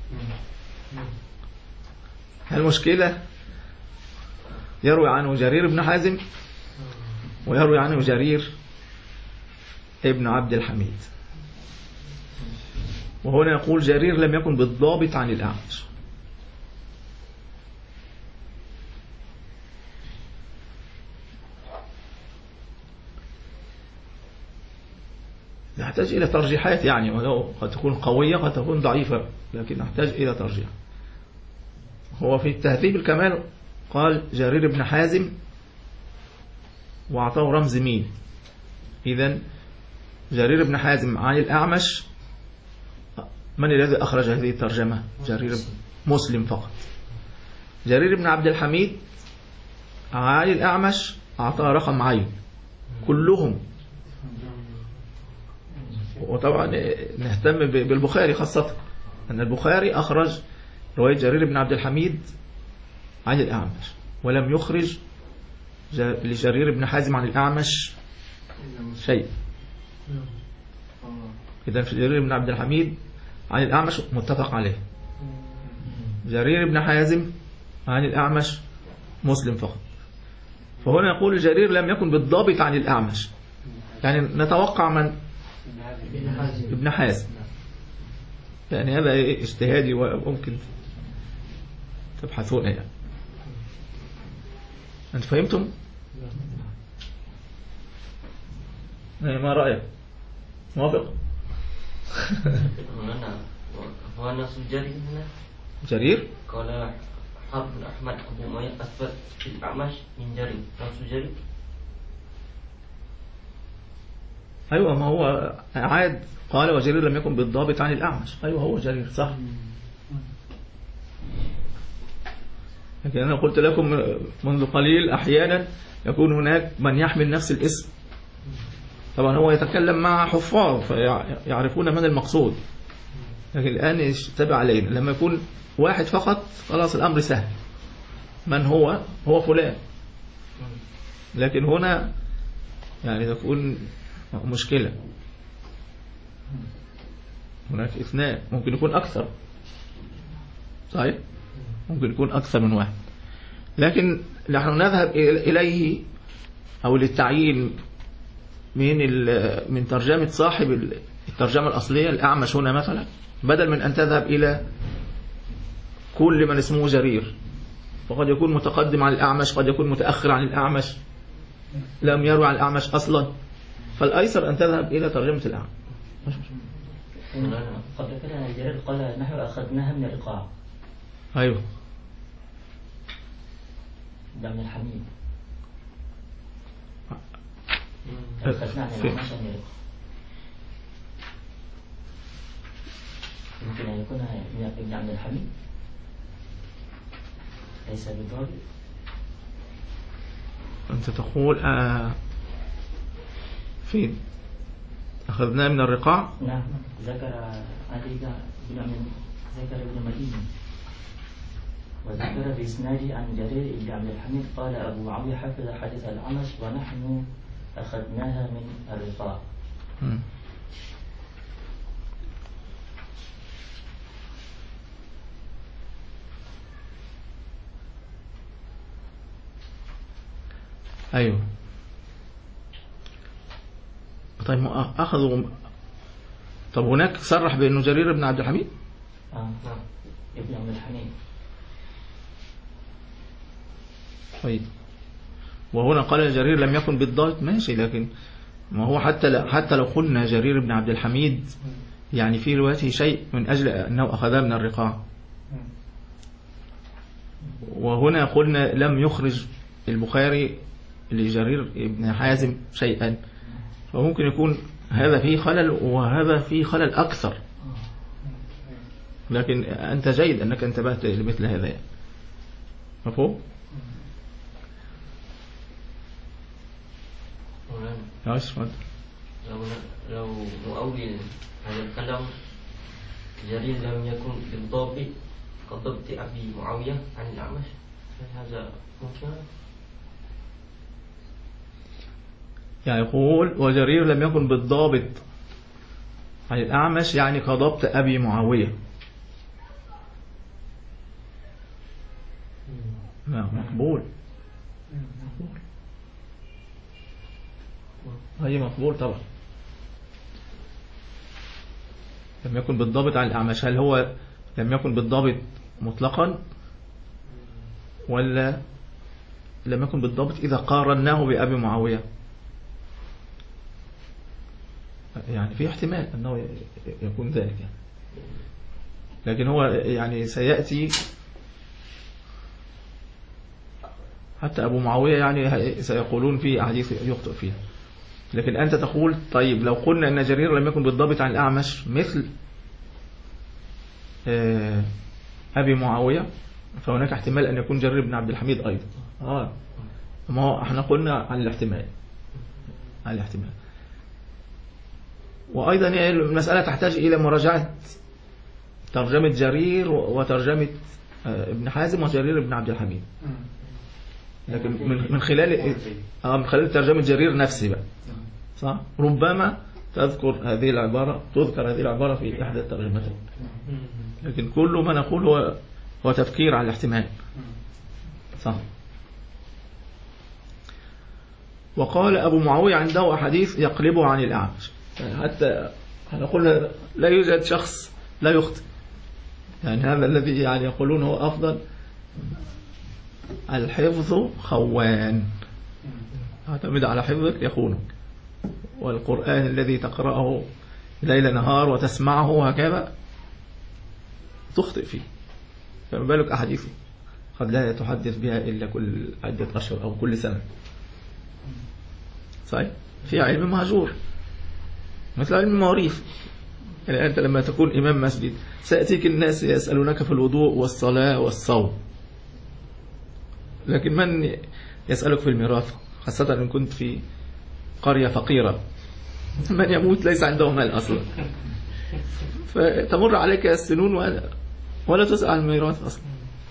المشكلة يروي عنه جرير بن حازم ويروي عنه جرير ابن عبد الحميد، وهنا يقول جرير لم يكن بالضابط عن الأعمش. نحتاج إلى ترجيحات يعني، ولو قد تكون قوية قد تكون ضعيفة، لكن نحتاج إلى ترجيح. هو في التهذيب الكمال قال جرير بن حازم وأعطاه رمز ميم. إذن جرير بن حازم عن الأعمش، من الذي أخرج هذه الترجمة؟ جرير مسلم فقط. جرير بن عبد الحميد عن الأعمش أعطاه رقم عين كلهم. وطبعا نهتم بالبخاري خاصة، أن البخاري أخرج رواية جرير بن عبد الحميد عن الأعمش، ولم يخرج لجرير بن حازم عن الأعمش شيء. إذا في جرير بن عبد الحميد عن الأعمش متفق عليه، جرير بن حازم عن الأعمش مسلم فقط. فهنا يقول جرير لم يكن بالضابط عن الأعمش، يعني نتوقع من ابن حازم، يعني هذا اجتهادي وممكن تبحثون يعني. أنت فهمتم؟ ما رأيك؟ موافق؟ هو نفس جرير هنا جرير؟ قال حرب أحمد أبو أمية أثبت في الأعمش من جرير، نفس جرير. أيوة، ما هو عاد قال وجرير لم يكن بالضابط عن الأعمش. أيوة هو جرير صح. لكن أنا قلت لكم منذ قليل أحيانا يكون هناك من يحمل نفس الاسم، طبعا هو يتكلم مع حفاظ فيعرفون من المقصود، لكن الآن يشتبه علينا لما يكون واحد فقط خلاص الأمر سهل، من هو هو فلان، لكن هنا يعني تكون مشكلة، هناك اثنان ممكن يكون أكثر، صحيح ممكن يكون أكثر من واحد، لكن نحن نذهب إليه أو للتعيين من من ترجمة صاحب الترجمة الأصلية الأعمش هنا مثلا، بدل من أن تذهب إلى كل من اسمه جرير، فقد يكون متقدم عن الأعمش، قد يكون متأخر عن الأعمش، لم يروي عن الأعمش أصلا، فالأيسر أن تذهب إلى ترجمة الأعمش. قبل كده جرير قال نحن أخذناها من الرقاع. أيوه ده من الحميد، أخذناها من الأعمش من الرقاع. يمكن أن يكون ابن عبد الحميد ليس بالضابط. أنت تقول آه فين أخذناه من الرقاع؟ نعم، ذكر علي بن ذكر ابن مدينة، وذكر بإسناد عن جرير بن عبد الحميد قال أبو معاوية حفظ حديث الأعمش ونحن أخذناها من الرقاع. م. أيوه. طيب أخذوا، طب هناك صرح بأنه جرير بن عبد الحميد؟ آه نعم ابن عبد الحميد. طيب وهنا قال جرير لم يكن بالضابط، ماشي، لكن ما هو حتى حتى لو قلنا جرير بن عبد الحميد يعني في روايته شيء من أجل أنه أخذها من الرقاع، وهنا قلنا لم يخرج البخاري لجرير بن حازم شيئا، فممكن يكون هذا فيه خلل وهذا فيه خلل أكثر، لكن أنت جيد أنك انتبهت لمثل هذا يعني. مفهوم؟ لو لو مؤول هذا الكلام جرير لم يكن بالضابط كضبط أبي معاوية عن الأعمش، هذا ممكن؟ يعني يقول وجرير لم يكن بالضابط عن الأعمش يعني كضبط أبي معاوية. نعم مقبول، مقبول، هي مقبول طبعا. لم يكن بالضابط عن الأعمش، هل هو لم يكن بالضابط مطلقا ولا لم يكن بالضابط إذا قارناه بأبي معاوية؟ يعني في احتمال أنه يكون ذلك يعني. لكن هو يعني سيأتي حتى أبو معاوية يعني سيقولون في أحاديث يخطئ فيها، لكن أنت تقول طيب لو قلنا أن جرير لم يكن بالضابط عن الأعمش مثل أبي معاوية، فهناك احتمال أن يكون جرير بن عبد الحميد أيضا. آه ما هو احنا قلنا عن الاحتمال، عن الاحتمال. وأيضا المسألة تحتاج إلى مراجعة ترجمة جرير وترجمة ابن حازم وجرير بن عبد الحميد. لكن من من خلال اه من خلال ترجمة جرير نفسي بقى صح، ربما تذكر هذه العبارة تذكر هذه العبارة في إحدى الترجمتين، لكن كل ما نقول هو هو تفكير على الاحتمال صح. وقال أبو معاوية عنده أحاديث يقلبه عن الأعمش، حتى نقول لا يوجد شخص لا يخطئ، يعني هذا الذي يعني يقولون هو أفضل. الحفظ خوان، اعتمد على حفظك يخونك، والقرآن الذي تقرأه ليل نهار وتسمعه هكذا تخطئ فيه، فما بالك أحاديثه قد لا تحدث بها إلا كل عدة أشهر أو كل سنة صحيح. في علم مهجور مثل علم المواريث، يعني أنت لما تكون إمام مسجد سيأتيك الناس يسألونك في الوضوء والصلاة والصوم، لكن من يسألك في الميراث، خاصة إن كنت في قرية فقيرة من يموت ليس عنده مال أصلا، فتمر عليك السنون ولا, ولا تسأل عن الميراث أصلا،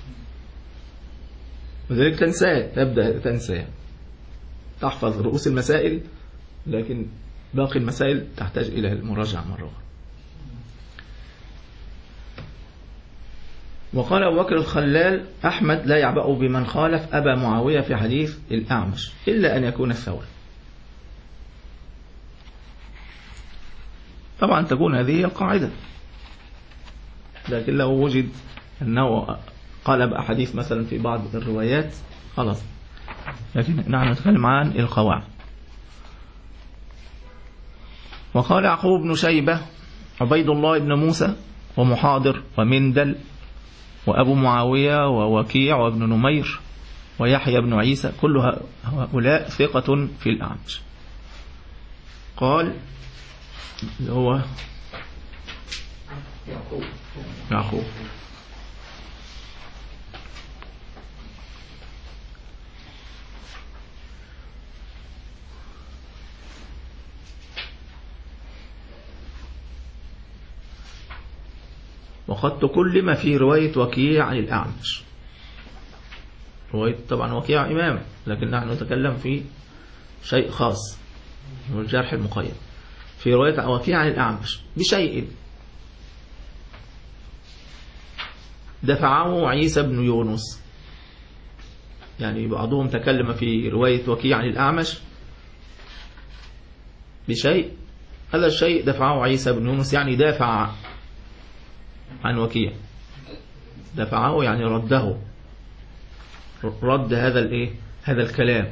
وذلك تنسى، تبدأ تنسى، تحفظ رؤوس المسائل لكن باقي المسائل تحتاج إلى المراجعة مرة أخرى. وقال أبو بكر الخلال أحمد لا يعبأ بمن خالف أبا معاوية في حديث الأعمش إلا أن يكون الثوري. طبعا تكون هذه هي القاعدة، لكن لو وجد أنه قلب أحاديث مثلا في بعض الروايات خلاص، لكن نحن نتكلم عن القواعد. وقال يعقوب بن شيبة عبيد الله بن موسى ومحاضر ومندل وأبو معاوية ووكيع وابن نمير ويحيى بن عيسى كل هؤلاء ثقة في الأعمش. قال هو يعقوب يعقوب وقد تكلم في رواية وكيع عن الأعمش. رواية طبعا وكيع إمام، لكن نحن نتكلم في شيء خاص والجرح المقيد. في رواية وكيع عن الأعمش بشيء دفعه عيسى بن يونس، يعني بعضهم تكلم في رواية وكيع عن الأعمش بشيء، هذا الشيء دفعه عيسى بن يونس، يعني دافع عن وكيع، دفعه يعني رده، رد هذا الايه هذا الكلام.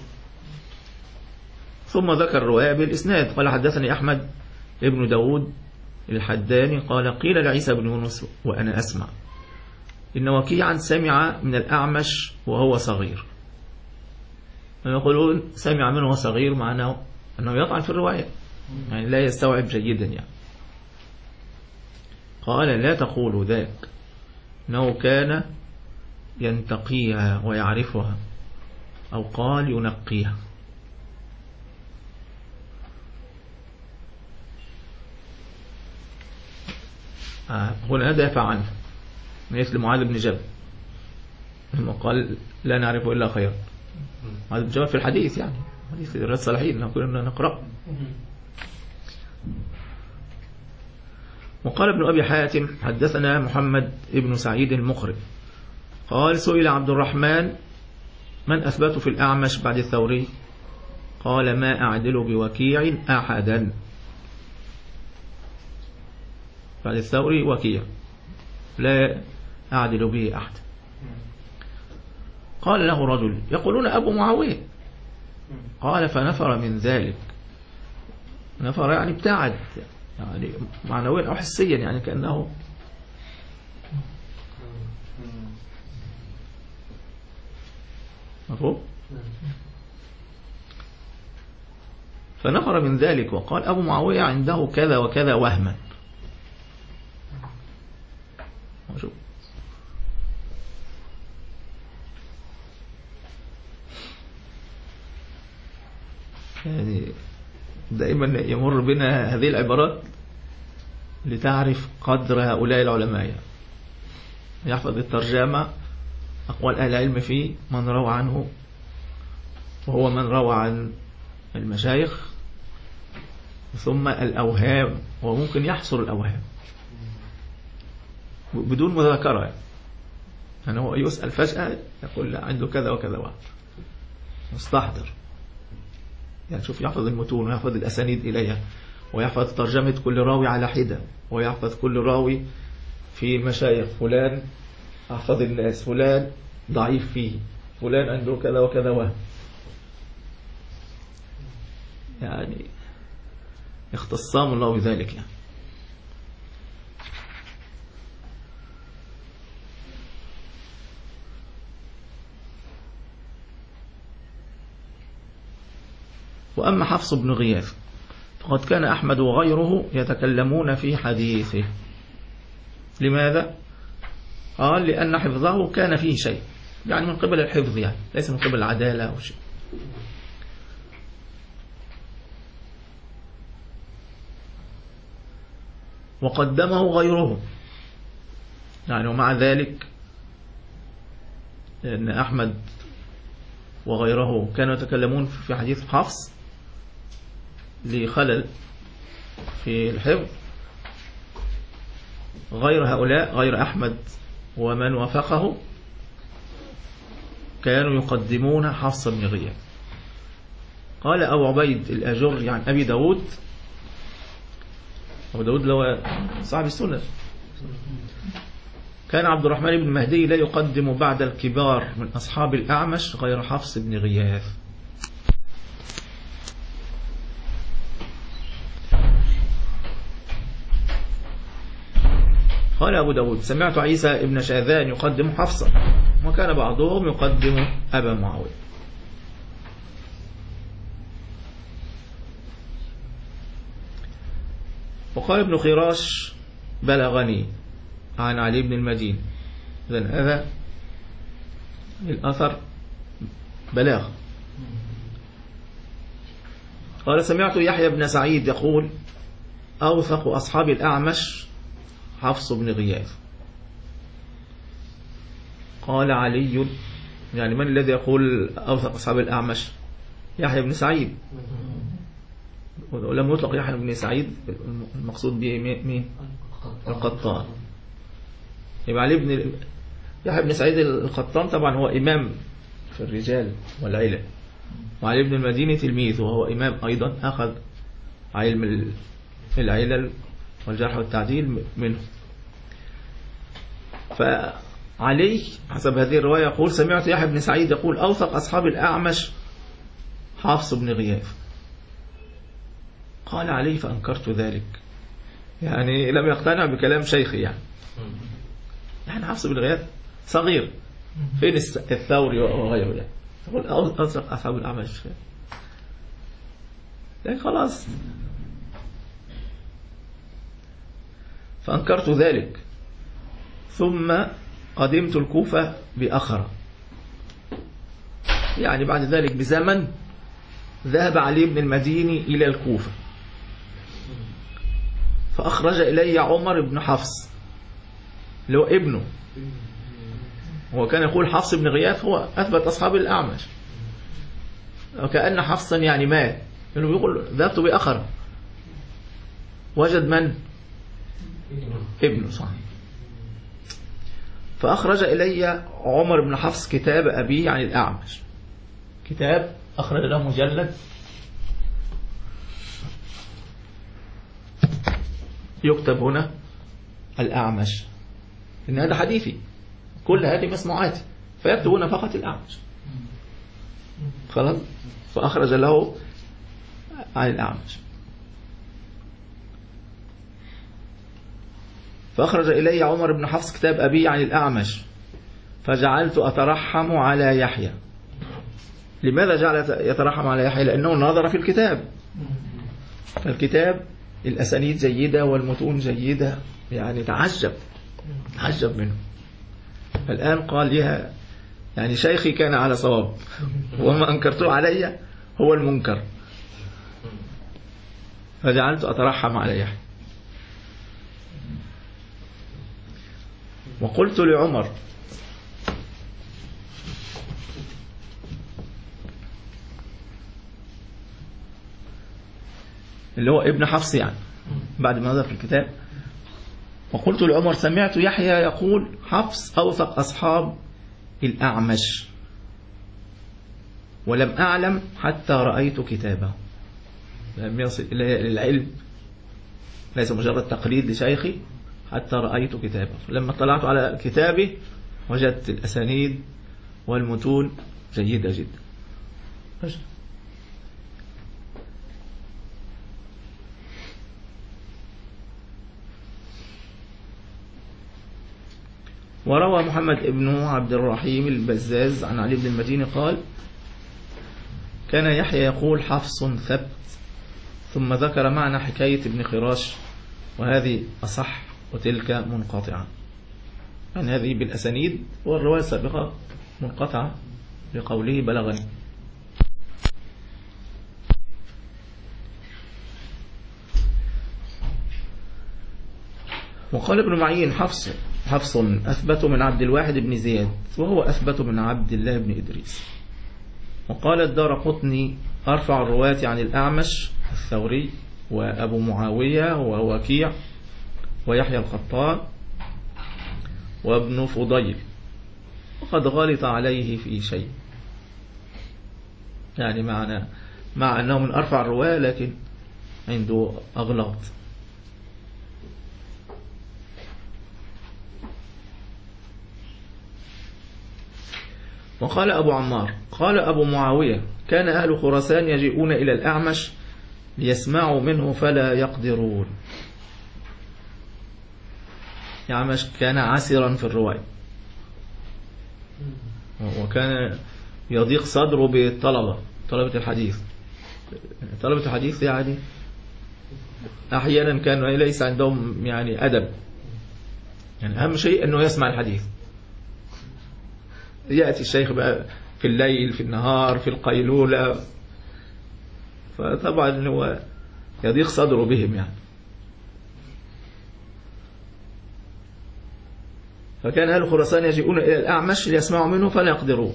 ثم ذكر الرواية بالإسناد، قال حدثني أحمد ابن داود الحداني قال قيل لعيسى بن يونس وأنا أسمع إن وكيعا سمع من الأعمش وهو صغير. يقولون سمع منه وهو صغير معناه أنه يطعن في الرواية، يعني لا يستوعب جيدا يعني. قال لا تقولوا ذاك، إنه كان ينتقيها ويعرفها، أو قال ينقيها. آه هنا دافع عنه مثل معاذ بن جبل لما قال لا نعرف إلا خير. معاذ بن جبل في الحديث، يعني حديث رياض الصالحين لو كنا نقرأ. وقال ابن أبي حاتم حدثنا محمد ابن سعيد المقرئ قال سئل عبد الرحمن من أثبت في الأعمش بعد الثوري؟ قال ما أعدل بوكيع أحدا. بعد الثوري وكيع لا أعدل به أحد. قال له رجل يقولون أبو معاوية، قال فنفر من ذلك. نفر يعني ابتعد، يعني معنويا أو حسيا، يعني كأنه مفهوم. فنفر من ذلك وقال أبو معاوية عنده كذا وكذا وهما. شوف يعني دائما يمر بنا هذه العبارات لتعرف قدر هؤلاء العلماء. يحفظ الترجمة. أقوال أهل العلم فيه من روى عنه وهو من روى عن المشايخ، ثم الأوهام، وممكن يحصر الأوهام بدون مذاكرة. يعني هو يسأل فجأة يقول لا عنده كذا وكذا واحد مستحضر. يعني شوف، يحفظ المتون ويحفظ الأسانيد إليها، ويحفظ ترجمة كل راوي على حدة، ويحفظ كل راوي في مشايخ فلان، أحفظ الناس فلان ضعيف فيه، فلان عنده كذا وكذا وهم. يعني اختصام الله بذلك. يعني وأما حفص بن غياث فقد كان أحمد وغيره يتكلمون في حديثه. لماذا؟ قال لأن حفظه كان فيه شيء، يعني من قبل الحفظ، يعني ليس من قبل العدالة أو شيء. وقدمه غيره، يعني ومع ذلك لأن أحمد وغيره كانوا يتكلمون في حديث حفص لخلل في الحفظ، غير هؤلاء غير أحمد ومن وافقه كانوا يقدمون حفص بن غياث. قال أبو عبيد الأجر عن أبي داود، أبو داود لو صاحب السنة، كان عبد الرحمن بن مهدي لا يقدم بعد الكبار من أصحاب الأعمش غير حفص بن غياث. قال أبو داود سمعت عيسى بن شاذان يقدم حفصة، وكان بعضهم يقدم أبا معاوية. وقال ابن خراش بلغني عن علي بن المدين. إذن هذا الأثر بلاغ. قال سمعت يحيى بن سعيد يقول أوثق أصحاب الأعمش حفص بن غياث. قال علي، يعني من الذي يقول أوثق أصحاب الأعمش؟ يحيى بن سعيد، ولم يطلق يحيى بن سعيد المقصود به مين؟ القطان. يبقى علي بن يحيى بن سعيد القطان طبعا هو إمام في الرجال والعلل، وعلي بن المديني تلميذ وهو إمام أيضا، أخذ علم العلل والجرح والتعديل منه. فعلي حسب هذه الرواية يقول سمعت يحيى بن سعيد يقول أوثق أصحاب الأعمش حفص بن غياث. قال علي فأنكرت ذلك، يعني لم يقتنع بكلام شيخي. يعني يعني حفص بن غياث صغير، فين الثوري وغيره؟ يعني تقول أوثق أصحاب الأعمش، لكن خلاص. فأنكرت ذلك. ثم قدمت الكوفة بأخرى، يعني بعد ذلك بزمن ذهب علي بن المديني إلى الكوفة، فأخرج إلي عمر بن حفص اللي هو ابنه. هو كان يقول حفص بن غياث هو أثبت أصحاب الأعمش، وكأن حفصا يعني مات، لأنه يقول ذهبت بأخرى. وجد من؟ ابنه، صحيح. فأخرج إلي عمر بن حفص كتاب أبيه عن الأعمش، كتاب أخرج له مجلد يكتب هنا الأعمش، إن هذا حديثي، كل هذه مسموعاتي، فيكتب هنا فقط الأعمش. خلاص. فأخرج له عن الأعمش. فأخرج إلي عمر بن حفص كتاب أبي عن الأعمش، فجعلت أترحم على يحيى. لماذا جعل يترحم على يحيى؟ لأنه نظر في الكتاب، الكتاب الأسانيد جيدة والمتون جيدة، يعني تعجب تعجب منه. الآن قال لها يعني شيخي كان على صواب، وما أنكرته علي هو المنكر. فجعلت أترحم على يحيى. وقلت لعمر اللي هو ابن حفص يعني بعد ما نظر في الكتاب، وقلت لعمر سمعت يحيى يقول حفص أوثق أصحاب الأعمش ولم أعلم حتى رأيت كتابه. لم يصل إلى العلم، ليس مجرد تقليد لشيخي، حتى رأيت كتابه. لما طلعت على كتابه وجدت الأسانيد والمتون جيدة جدا. وروى محمد ابن عبد الرحيم البزاز عن علي بن المديني قال كان يحيى يقول حفص ثبت، ثم ذكر معنى حكاية ابن خراش وهذه أصح وتلك منقطعة. يعني هذه بالأسانيد والرواية السابقة منقطعة لقوله بلغني. وقال ابن معين حفص حفص أثبت من عبد الواحد بن زياد وهو أثبت من عبد الله بن إدريس. وقال الدارقطني أرفع الرواة عن الأعمش الثوري وأبو معاوية ووكيع ويحيى القطان وابن فضيل، وقد غلط عليه في شيء، يعني معنى مع أنه من أرفع الرواة لكن عنده أغلاط. وقال أبو عمار قال أبو معاوية كان أهل خراسان يجيئون إلى الأعمش ليسمعوا منه فلا يقدرون. الأعمش كان عسرا في الرواية، وكان يضيق صدره بالطلبة طلبة الحديث. طلبة الحديث يعني أحيانا كان ليس عندهم يعني أدب، يعني أهم شيء أنه يسمع الحديث. يأتي الشيخ بقى في الليل في النهار في القيلولة، فطبعا هو يضيق صدره بهم يعني. فكان أهل خراسان يجيئون إلى الأعمش ليسمعوا منه فلا يقدرون.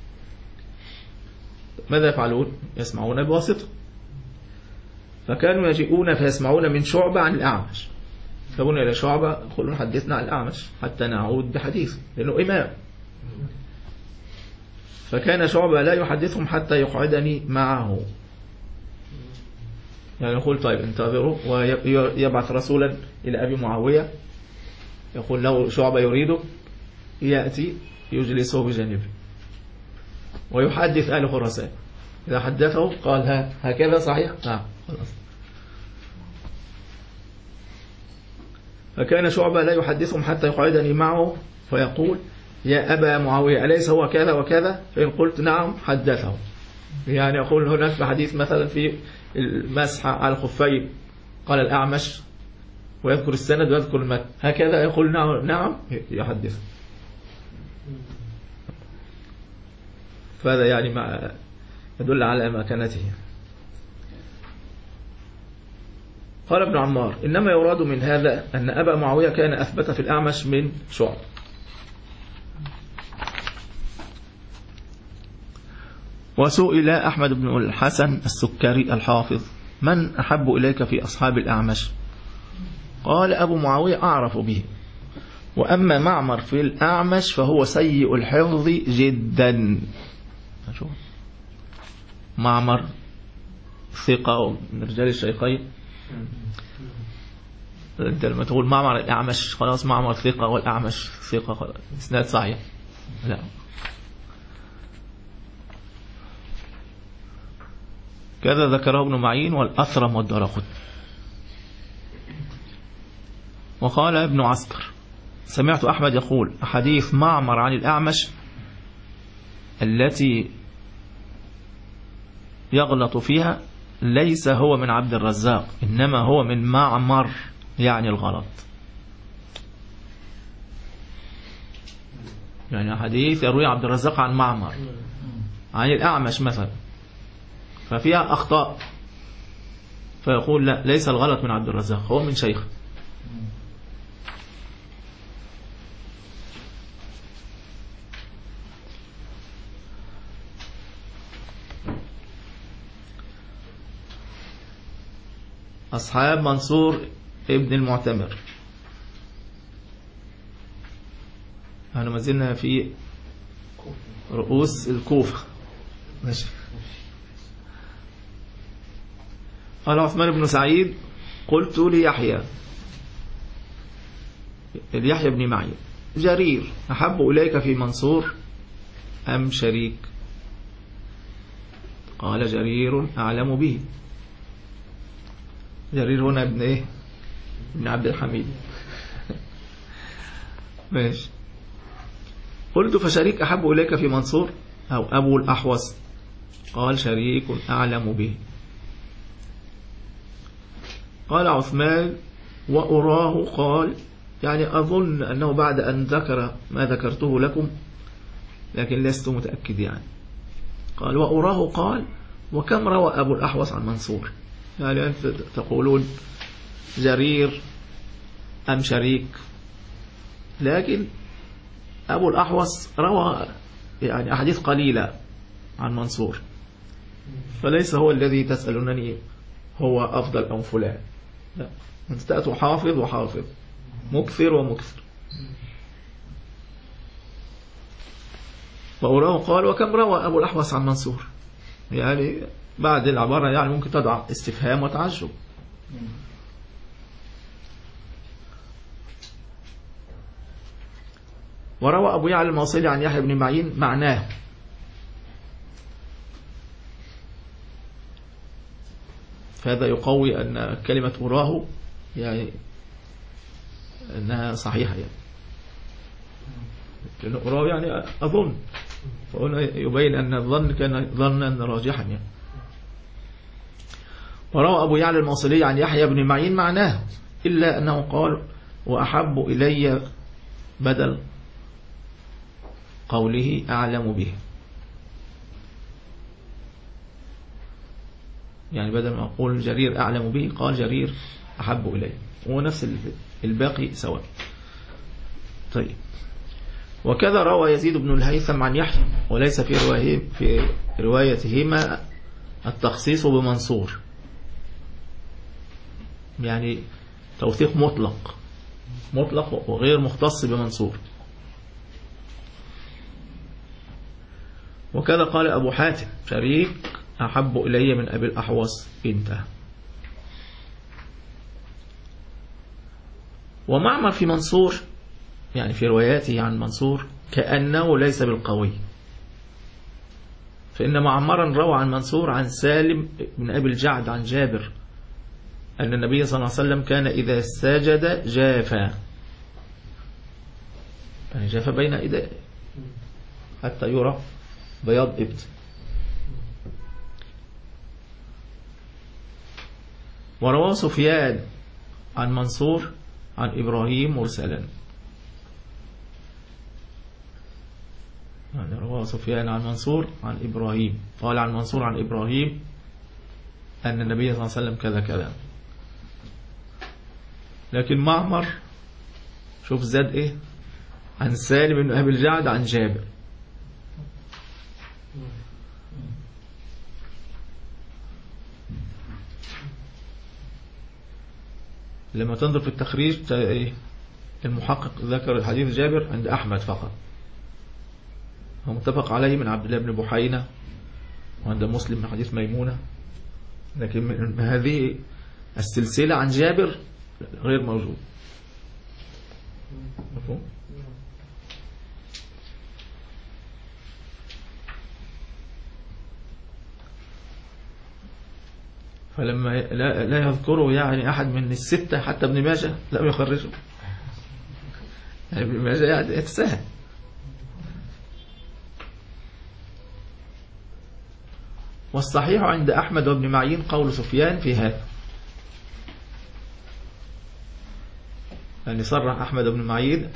ماذا يفعلون؟ يسمعون بواسطة. فكانوا يجيئون فيسمعون من شعبة عن الأعمش، يذهبون إلى شعبة يقولون حدثنا عن الأعمش حتى نعود بحديث لأنه إمام. فكان شعبة لا يحدثهم حتى يقعدني معه، يعني يقول طيب انتظروا، ويبعث رسولا إلى أبي معاوية يقول له شعبة يريده، يأتي يجلسه بجانبه ويحدث أهل خراسان. إذا حدثه قال ها هكذا صحيح؟ نعم خلاص. فكان شعبة لا يحدثهم حتى يقعدني معه فيقول يا أبا معاوية أليس هو كذا وكذا؟ فإن قلت نعم حدثه. يعني يقول هناك في حديث مثلا في المسح على الخفين قال الأعمش ويذكر السند ويذكر المتن هكذا، يقول نعم نعم يحدث. فهذا يعني ما يدل على مكانته. قال ابن عمار إنما يراد من هذا أن أبا معاوية كان أثبت في الأعمش من شعب. وسئل أحمد بن الحسن السكري الحافظ من أحب إليك في أصحاب الأعمش؟ قال أبو معاوية أعرف به، وأما معمر في الأعمش فهو سيء الحفظ جدا. معمر ثقة من رجال الشيخين، أنت لما تقول معمر الأعمش خلاص معمر ثقة والأعمش ثقة خلاص إسناد صحيح. لا، كذا ذكره ابن معين والأثرم والدارقطني. وقال ابن عسكر سمعت أحمد يقول حديث معمر عن الأعمش التي يغلط فيها ليس هو من عبد الرزاق إنما هو من معمر، يعني الغلط. يعني حديث يروي عبد الرزاق عن معمر عن الأعمش مثلا ففيها أخطاء، فيقول لا ليس الغلط من عبد الرزاق هو من شيخ. أصحاب منصور ابن المعتمر. احنا ما زلنا في رؤوس الكوفة. ماشي. قال عثمان بن سعيد قلت ليحيى اليحيى بن معين جرير أحب إليك في منصور أم شريك؟ قال جرير أعلم به. جرير هنا ابن إيه؟ ابن عبد الحميد. ماشي. قلت فشريك أحب إليك في منصور أو أبو الأحوص؟ قال شريك أعلم به. قال عثمان وأراه قال يعني أظن أنه بعد أن ذكر ما ذكرته لكم لكن لست متأكد يعني. قال وأراه قال وكم روى أبو الأحوص عن منصور؟ يعني أنت تقولون جرير أم شريك، لكن أبو الأحوص روى يعني أحاديث قليلة عن منصور، فليس هو الذي تسألونني هو أفضل أم فلان، لا، أنت تأتوا حافظ وحافظ، مكثر ومكثر. وأراه قال وكم روى أبو الأحوص عن منصور؟ يعني بعد العبارة يعني ممكن تضع استفهام وتعجب. وروى أبو يعلى الموصلي عن يحيى بن معين معناه. فهذا يقوي أن كلمة أراه يعني أنها صحيحة يعني. لأن أراه يعني أظن، فهنا يبين أن الظن كان ظنا راجحا يعني. وروى أبو يعلى الموصلي عن يحيى بن معين معناه إلا أنه قال وأحب إلي بدل قوله أعلم به، يعني بدل ما أقول جرير أعلم به قال جرير أحب إلي، ونفس الباقي سواء. طيب. وكذا روى يزيد بن الهيثم عن يحيى وليس في روايه في روايتهما التخصيص بمنصور، يعني توثيق مطلق مطلق وغير مختص بمنصور. وكذا قال أبو حاتم شريك أحب إلي من أبي الأحوص انتهى. ومعمر في منصور يعني في رواياته عن منصور كأنه ليس بالقوي، فإن معمرا روى عن منصور عن سالم بن أبي الجعد عن جابر أن النبي صلى الله عليه وسلم كان إذا سجد جافا، يعني جافا بين إيديه حتى يرى بياض إبط. وروى سفيان عن منصور عن إبراهيم مرسلا، يعني روى سفيان عن منصور عن إبراهيم قال عن منصور عن إبراهيم أن النبي صلى الله عليه وسلم كذا كذا. لكن معمر شوف زاد إيه عن سالم بن أبي الجعد عن جابر. لما تنظر في التخريج المحقق ذكر الحديث جابر عند أحمد فقط، هو متفق عليه من عبد الله بن بحينة وعند مسلم من حديث ميمونة، لكن من هذه السلسلة عن جابر غير موجود. مفهوم؟ فلما لا, لا يذكره يعني أحد من الستة حتى ابن ماجه لم يخرجه، يعني ابن ماجه يعني يتساهل. والصحيح عند أحمد وابن معين قول سفيان في هذا، يعني صرح أحمد بن معين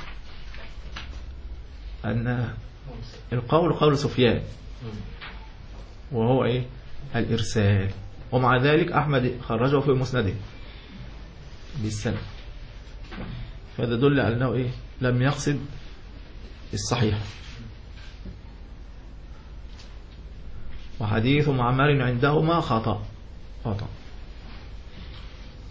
أن القول قول سفيان وهو إيه الإرسال، ومع ذلك أحمد خرجه في مسنده بالسند، فهذا دل على أنه إيه لم يقصد الصحيح. وحديث معمر عندهما خطأ خطأ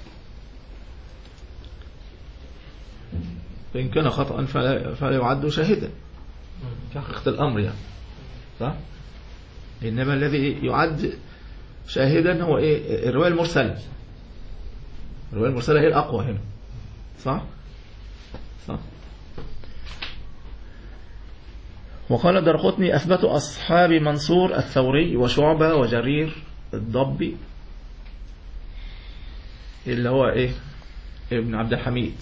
فإن كان خطأ فلا, فلا يعد شاهدا في حقيقة الأمر يعني، صح؟ إنما الذي يعد شاهدا هو إيه؟ الرواية المرسلة. الرواية المرسلة هي الأقوى هنا، صح؟ صح. وقال الدرقطني أثبت أصحاب منصور الثوري وشعبة وجرير الضبي اللي هو إيه؟ ابن عبد الحميد.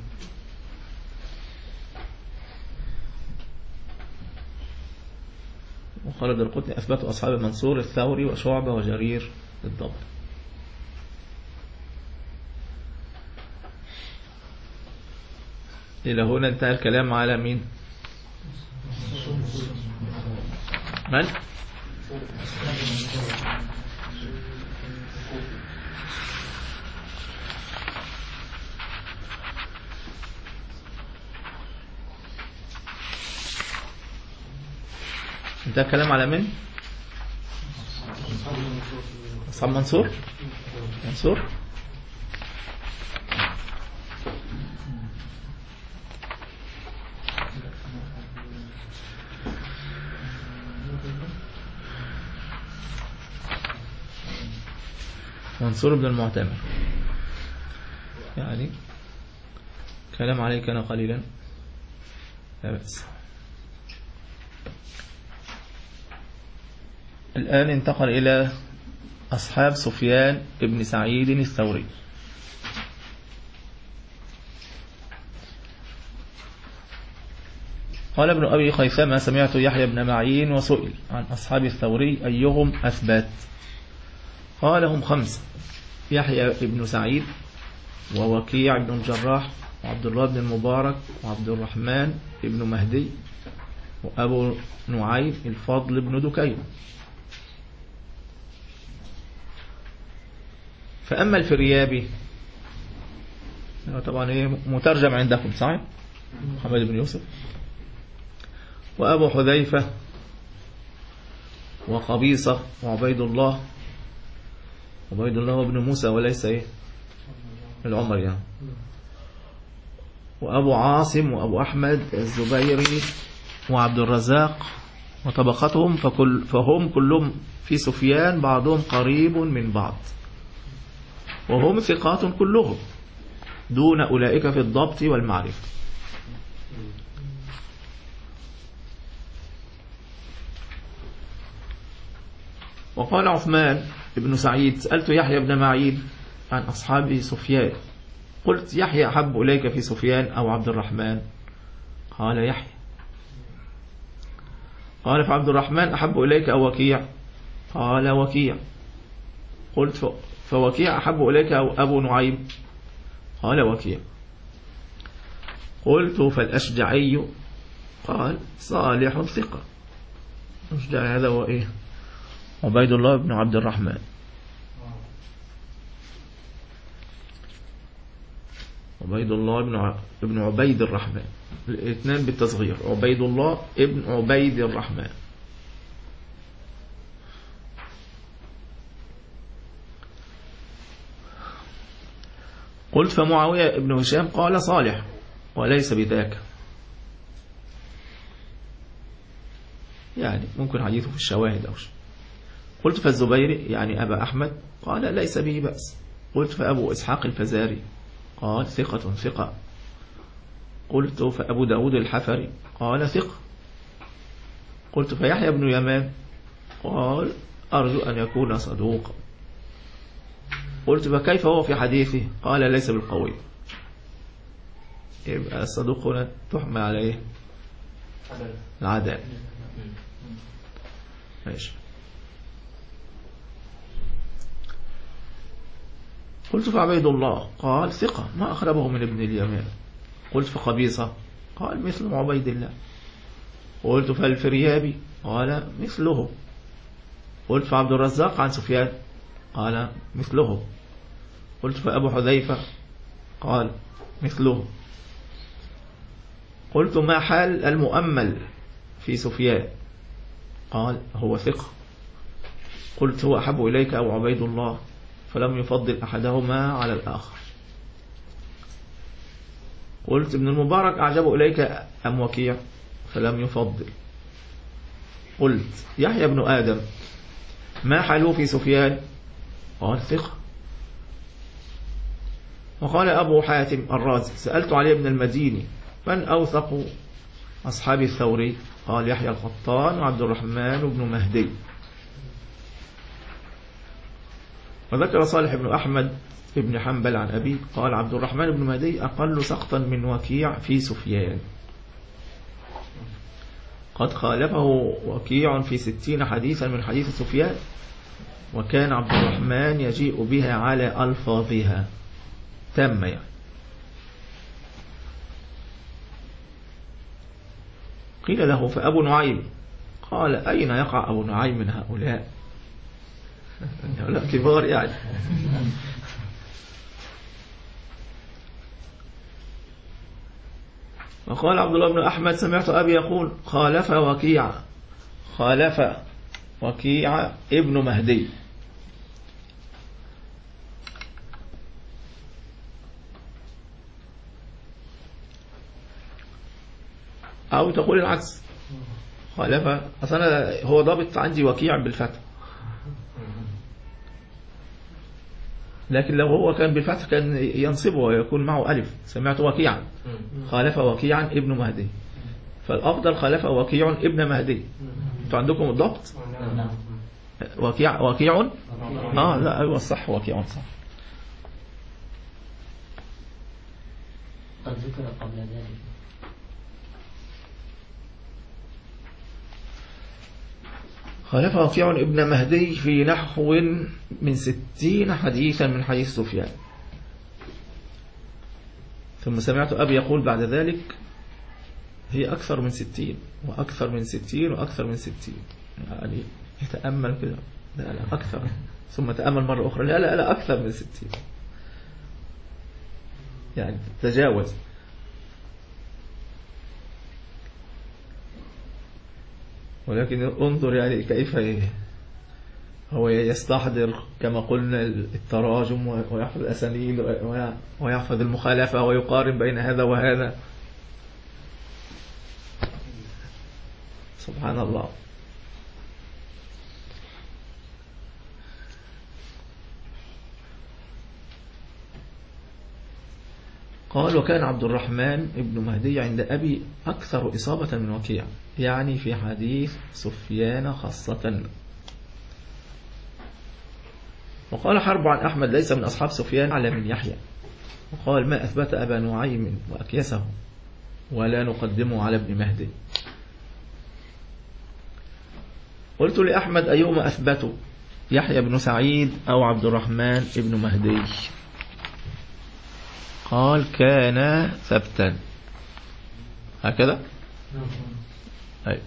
وقال الدرقطني أثبت أصحاب منصور الثوري وشعبة وجرير الضبي. إلى هنا انتهى الكلام على مين؟ من؟ انتهى الكلام على من؟ أصحاب منصور؟ منصور؟ منصور بن المعتمر. يعني كلام عليه كان قليلا لا بأس. الآن انتقل إلى أصحاب سفيان بن سعيد الثوري. قال ابن أبي خيثمة سمعت يحيى بن معين وسئل عن أصحاب الثوري أيهم أثبت، قال هم خمسة: يحيى بن سعيد ووكيع بن الجراح وعبد الله بن المبارك وعبد الرحمن بن مهدي وأبو نعيم الفضل بن دكين. فأما الفريابي طبعا ايه مترجم عندكم صحيح؟ محمد بن يوسف. وأبو حذيفة وقبيصة وعبيد الله عبيد الله بن موسى وليس ايه العمر يعني. وأبو عاصم وأبو أحمد الزبيري وعبد الرزاق وطبقتهم فكل فهم كلهم في سفيان بعضهم قريب من بعض وهم ثقات كلهم دون أولئك في الضبط والمعرفة. وقال عثمان ابن سعيد سألت يحيى بن معين عن أصحاب سفيان قلت يحيى أحب إليك في سفيان أو عبد الرحمن؟ قال يحيى. قال فعبد الرحمن أحب إليك أو وكيع؟ قال وكيع. قلت فوكيع أحب إليك أو أبو نعيم؟ قال وكيع. قلت فالأشجعي؟ قال صالح ثقة. أشجع هذا هو إيه؟ عبيد الله بن عبد الرحمن. عبيد الله بن ابن عبيد الرحمن، الاثنين بالتصغير، عبيد الله ابن عبيد الرحمن. قلت فمعاوية ابن هشام؟ قال صالح وليس بذاك، يعني ممكن حديثه في الشواهد أو شيء. قلت فالزبيري يعني أبا أحمد؟ قال ليس به بأس. قلت فأبو إسحاق الفزاري؟ قال ثقة ثقة. قلت فأبو داود الحفري؟ قال ثقة. قلت فيحيى بن يمان؟ قال أرجو أن يكون صدوقا. قلت فكيف هو في حديثه؟ قال ليس بالقوي. يبقى الصدوق هنا تحمل عليه العداء. ماشي. قلت فعبيد الله؟ قال ثقة ما أخربه من ابن اليمان. قلت فقبيصة؟ قال مثل عبيد الله. قلت فالفريابي؟ قال مثله. قلت فعبد الرزاق عن سفيان؟ قال مثله. قلت فأبو حذيفة؟ قال مثله. قلت ما حال المؤمل في سفيان؟ قال هو ثقة. قلت هو أحب إليك أو عبيد الله؟ فلم يفضل أحدهما على الآخر. قلت ابن المبارك أعجب إليك أم وكيع؟ فلم يفضل. قلت يحيى بن آدم ما حاله في سفيان؟ قال ثقة. وقال أبو حاتم الرازي سألت علي بن المديني من أوثق أصحاب الثوري؟ قال يحيى القطان وعبد الرحمن بن مهدي. وذكر صالح بن أحمد بن حنبل عن أبي قال عبد الرحمن بن مهدي أقل سقطا من وكيع في سفيان، قد خالفه وكيع في ستين حديثا من حديث سفيان، وكان عبد الرحمن يجيء بها على ألفاظها تم يعني. قيل له فأبو نعيم؟ قال أين يقع أبو نعيم من هؤلاء؟ هؤلاء كبار يعني. وقال عبد الله بن أحمد سمعت أبي يقول خالف وكيع خالف وكيع ابن مهدي. أو تقول العكس خالف، أصلا هو ضابط عندي وكيع بالفتح، لكن لو هو كان بالفتح كان ينصبه ويكون معه ألف. سمعت وكيعا خالف وكيعا ابن مهدي، فالأفضل خالف وكيع ابن مهدي. انتوا عندكم الضبط وكيع وكيع اه لا ايوه صح وكيع صح. قد ذكر قبل ذلك. خالف وكيع ابن مهدي في نحو من ستين حديثا من حديث سفيان. ثم سمعت أبي يقول بعد ذلك هي أكثر من ستين وأكثر من ستين وأكثر من ستين، يعني يتأمل كده لا لا أكثر، ثم تأمل مرة أخرى لا لا لا أكثر من ستين، يعني تجاوز. ولكن انظر يعني كيف هو يستحضر كما قلنا التراجم ويحفظ الأسانيد ويحفظ المخالفة ويقارن بين هذا وهذا. سبحان الله. قال وكان عبد الرحمن ابن مهدي عند أبي أكثر إصابة من وكيع، يعني في حديث سفيان خاصة. وقال حرب عن أحمد ليس من أصحاب سفيان على من يحيى، وقال ما أثبت أبا نعيم وأكيسه ولا نقدمه على ابن مهدي. قلت لأحمد أيهما أثبتوا يحيى بن سعيد أو عبد الرحمن ابن مهدي؟ قال كان ثبتا هكذا أي.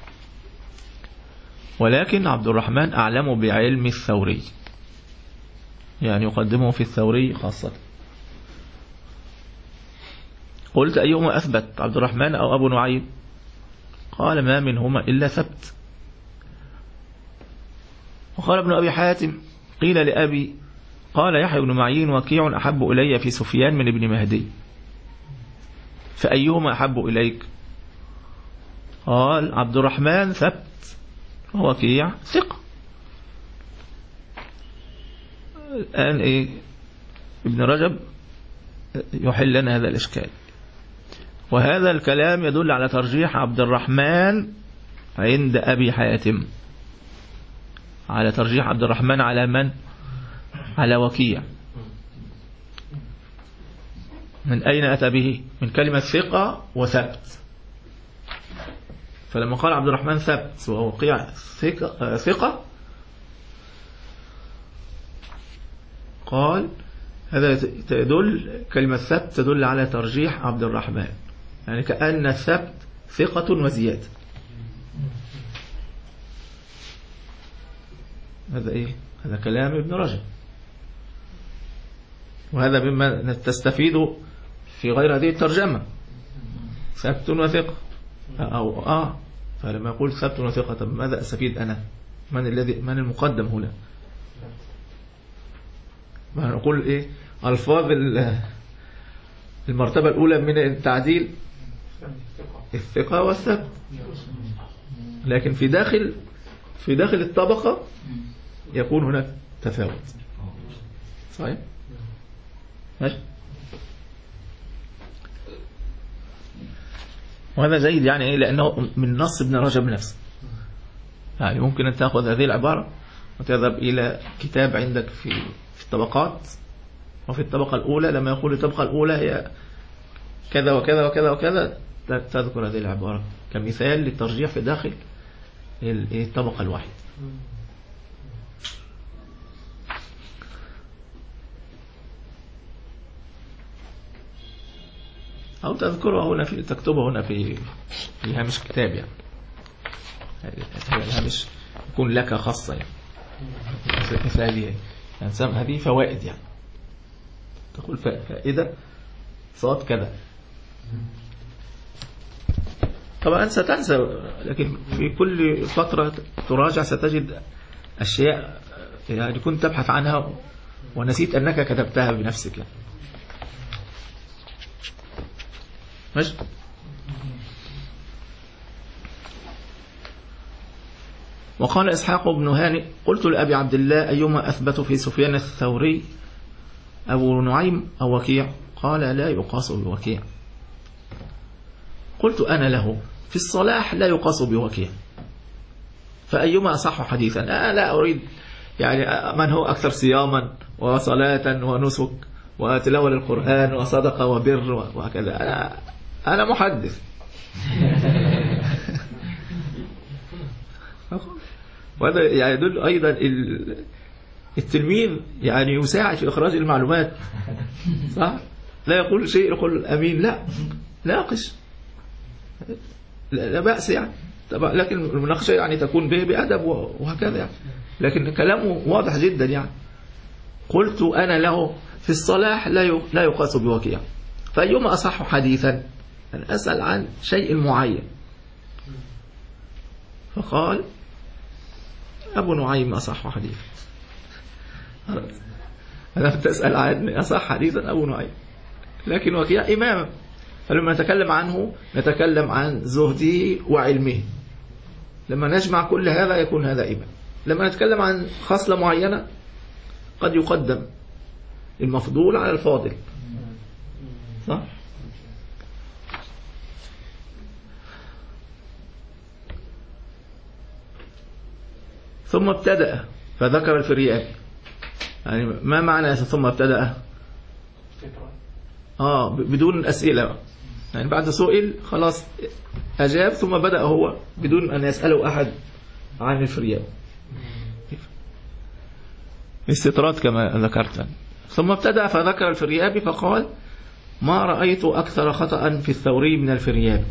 ولكن عبد الرحمن أعلم بعلم الثوري، يعني يقدمه في الثوري خاصة. قلت أيهما أثبت عبد الرحمن أو أبو نعيم؟ قال ما منهما إلا ثبت. وقال ابن أبي حاتم قيل لأبي قال يحيى بن معين وكيع أحب إلي في سفيان من ابن مهدي، فأيهما أحب إليك؟ قال عبد الرحمن ثبت ووكيع ثقة. الآن إيه ابن رجب يحل لنا هذا الإشكال، وهذا الكلام يدل على ترجيح عبد الرحمن عند أبي حاتم، على ترجيح عبد الرحمن على من؟ على وكيع. من أين أتى به؟ من كلمة ثقة وثبت. فلما قال عبد الرحمن ثبت ووكيع ثقة, ثقة قال هذا تدل كلمة ثبت تدل على ترجيح عبد الرحمن، يعني كأن الثبت ثقة وزيادة. هذا إيه؟ هذا كلام ابن رجب، وهذا مما تستفيد في غير هذه الترجمة ثبت وثقة أو آه فلما يقول ثبت وثقة طب ماذا أستفيد أنا؟ من الذي من المقدم هنا؟ ما نقول إيه ألفاظ المرتبة الأولى من التعديل الثقة والثبت، لكن في داخل في داخل الطبقة يكون هناك تفاوت. صحيح؟ ماشي. وهذا جيد يعني ايه، لأنه من نص ابن رجب نفسه. يعني ممكن أن تأخذ هذه العبارة وتذهب إلى كتاب عندك في في الطبقات، وفي الطبقة الأولى لما يقول الطبقة الأولى هي كذا وكذا وكذا وكذا، تذكر هذه العبارة كمثال للترجيح في داخل الطبقة الواحدة. أو تذكره هنا في تكتبه هنا في في هامش كتاب، يعني الهامش يكون لك خاصة، يعني مثل هذه يعني هذه فوائد، يعني تقول فائدة صوت كذا. طبعا ستنسى، لكن في كل فترة تراجع ستجد أشياء يعني كنت تبحث عنها ونسيت أنك كتبتها بنفسك، يعني. ماشي. وقال إسحاق بن هانئ قلت لأبي عبد الله أيما أثبت في سفيان الثوري أبو نعيم أو وكيع؟ قال لا يقاس بوكيع. قلت أنا له في الصلاح لا يقاس بوكيع، فأيما أصح حديثا؟ أنا لا أريد يعني من هو أكثر صياما وصلاة ونسك وتلاوة للقرآن وصدقة وبر وهكذا. أنا أنا محدث. وهذا يعني يدل أيضا التلميذ يعني يساعد في إخراج المعلومات، صح؟ لا يقول شيء يقول أمين، لا ناقش، لا بأس يعني طبعا، لكن المناقشة يعني تكون به بأدب وهكذا يعني، لكن كلامه واضح جدا يعني. قلت أنا له في الصلاح لا يقاس بوكيع، فأيما أصح حديثا؟ أن أسأل عن شيء معين. فقال أبو نعيم أصح حديث. أنا تسأل عن أصح حديثا أبو نعيم، لكن وكيع إمام، فلما نتكلم عنه نتكلم عن زهده وعلمه. لما نجمع كل هذا يكون هذا إمام. لما نتكلم عن خصلة معينة قد يقدم المفضول على الفاضل، صح؟ ثم ابتدأ فذكر الفريابي. يعني ما معنى ثم ابتدأ؟ آه بدون أسئلة، يعني بعد سئل خلاص أجاب، ثم بدأ هو بدون أن يسأله أحد عن الفريابي، استطراد كما ذكرت. ثم ابتدأ فذكر الفريابي فقال ما رأيت أكثر خطأ في الثوري من الفريابي.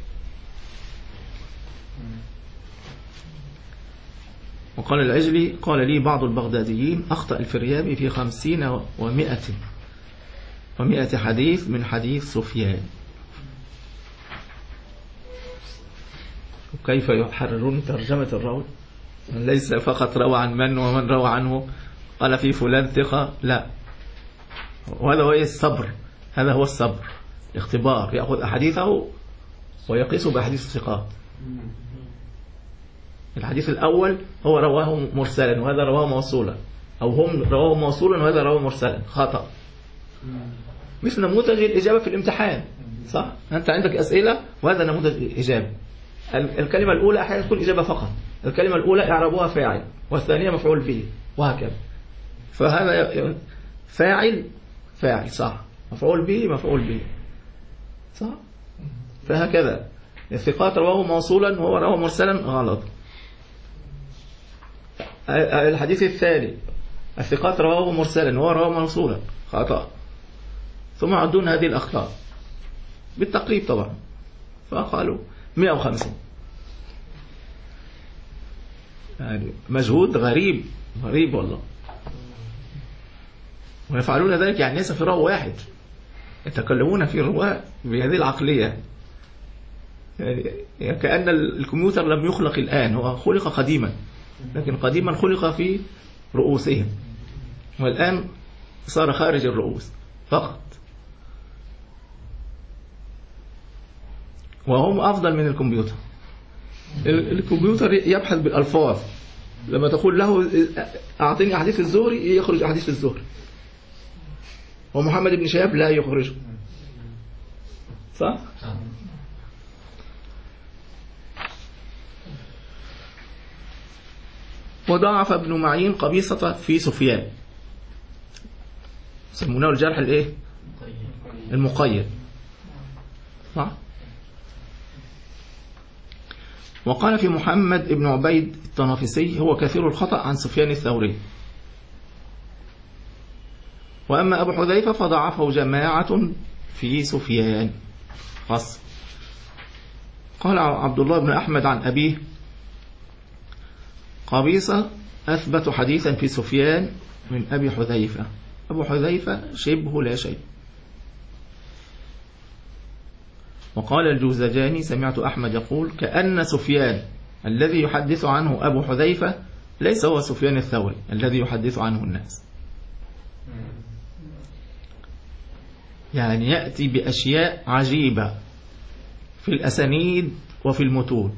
وقال العجلي قال لي بعض البغداديين أخطأ الفريابي في خمسين ومائة ومائة حديث من حديث سفيان. وكيف يحررون ترجمة الراوي؟ ليس فقط روى عن من ومن روى عنه، قال في فلان ثقة، لا. وهذا هو الصبر، هذا هو الصبر، الاختبار، يأخذ أحاديثه ويقيس بأحاديث الثقات. الحديث الأول هو رواه مرسلا وهذا رواه موصولا، أو هم رواه موصولا وهذا رواه مرسلا، خطأ. مثل نموذج الإجابة في الامتحان، صح؟ أنت عندك أسئلة وهذا نموذج إجابة. الكلمة الأولى أحيانا تكون إجابة فقط، الكلمة الأولى إعرابها فاعل والثانية مفعول به وهكذا. فهذا فاعل فاعل صح، مفعول به مفعول به صح، فهكذا. الثقات رواه موصولا وهو رواه مرسلا، غلط. الحديث الثاني الثقات رواه مرسلا وهو رواه موصولا، خطأ. ثم عدون هذه الأخطاء بالتقريب طبعا، فقالوا مئة وخمسين. يعني مجهود غريب غريب والله، ويفعلون ذلك يعني ليس في راوي واحد، يتكلمون في الرواة بهذه العقلية، يعني كأن الكمبيوتر لم يخلق الآن، هو خلق قديما، لكن قديما خلق في رؤوسهم، والآن صار خارج الرؤوس فقط. وهم أفضل من الكمبيوتر. الكمبيوتر يبحث بالألفاظ، لما تقول له أعطيني أحاديث الزهري يخرج أحاديث الزهري، ومحمد بن شهاب لا يخرجه. صح؟ وضعف ابن معين قبيصة في سفيان، سمونه الجرح الايه المقيد. صح؟ وقال في محمد بن عبيد الطنافسي هو كثير الخطأ عن سفيان الثوري. وأما أبو حذيفة فضعفه جماعة في سفيان خاص. قال عبد الله بن أحمد عن أبيه قبيصة أثبت حديثا في سفيان من أبي حذيفة. أبو حذيفة شبه لا شيء. وقال الجوزجاني سمعت أحمد يقول كأن سفيان الذي يحدث عنه أبو حذيفة ليس هو سفيان الثوري الذي يحدث عنه الناس. يعني يأتي بأشياء عجيبة في الأسانيد وفي المتون.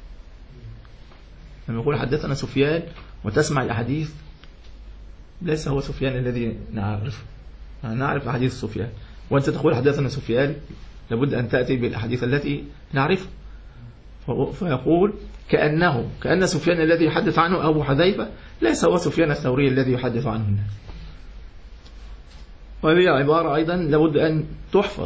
لما يقول حدثنا سفيان وتسمع الأحاديث ليس هو سفيان الذي نعرفه، نعرف أحاديث سفيان، وأنت تقول حدثنا سفيان لابد أن تأتي بالأحاديث التي نعرفها. فيقول كأنه كأن سفيان الذي يحدث عنه أبو حذيفة ليس هو سفيان الثوري الذي يحدث عنه الناس. وهذه عبارة أيضا لابد أن تحفظ.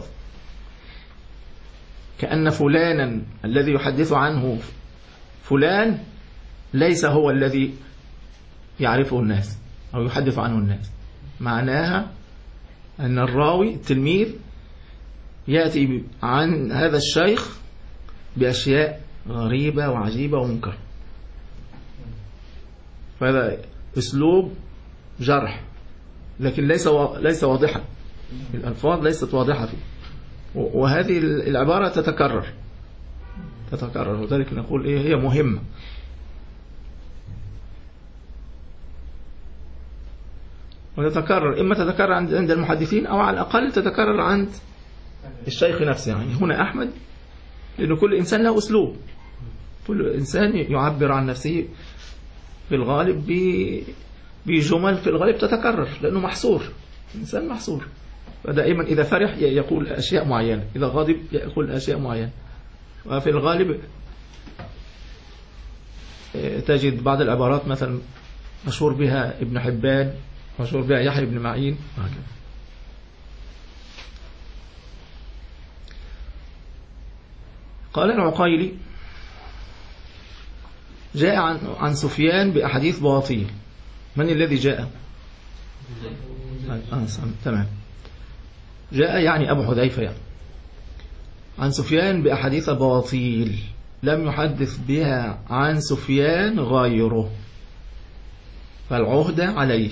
كأن فلانا الذي يحدث عنه فلان ليس هو الذي يعرفه الناس أو يحدث عنه الناس. معناها أن الراوي التلميذ يأتي عن هذا الشيخ بأشياء غريبة وعجيبة ومنكرة. فهذا أسلوب جرح، لكن ليس ليس واضحا، الألفاظ ليست واضحة فيه، وهذه العبارة تتكرر تتكرر وذلك نقول إيه هي مهمة. وتتكرر إما تتكرر عند المحدثين أو على الأقل تتكرر عند الشيخ نفسه. يعني هنا أحمد، لأن كل إنسان له أسلوب، كل إنسان يعبر عن نفسه في الغالب بجمل في الغالب تتكرر لأنه محصور، إنسان محصور. فدائما إذا فرح يقول أشياء معينة، إذا غاضب يقول أشياء معينة. وفي الغالب تجد بعض العبارات مثلا مشهور بها ابن حبان، مشهور بها يحيى بن معين وهكذا. قال العقيلي جاء عن, عن سفيان بأحاديث باطيل. من الذي جاء؟ آه تمام. جاء يعني أبو حذيفة يعني عن سفيان بأحاديث باطيل لم يحدث بها عن سفيان غيره، فالعهد عليه.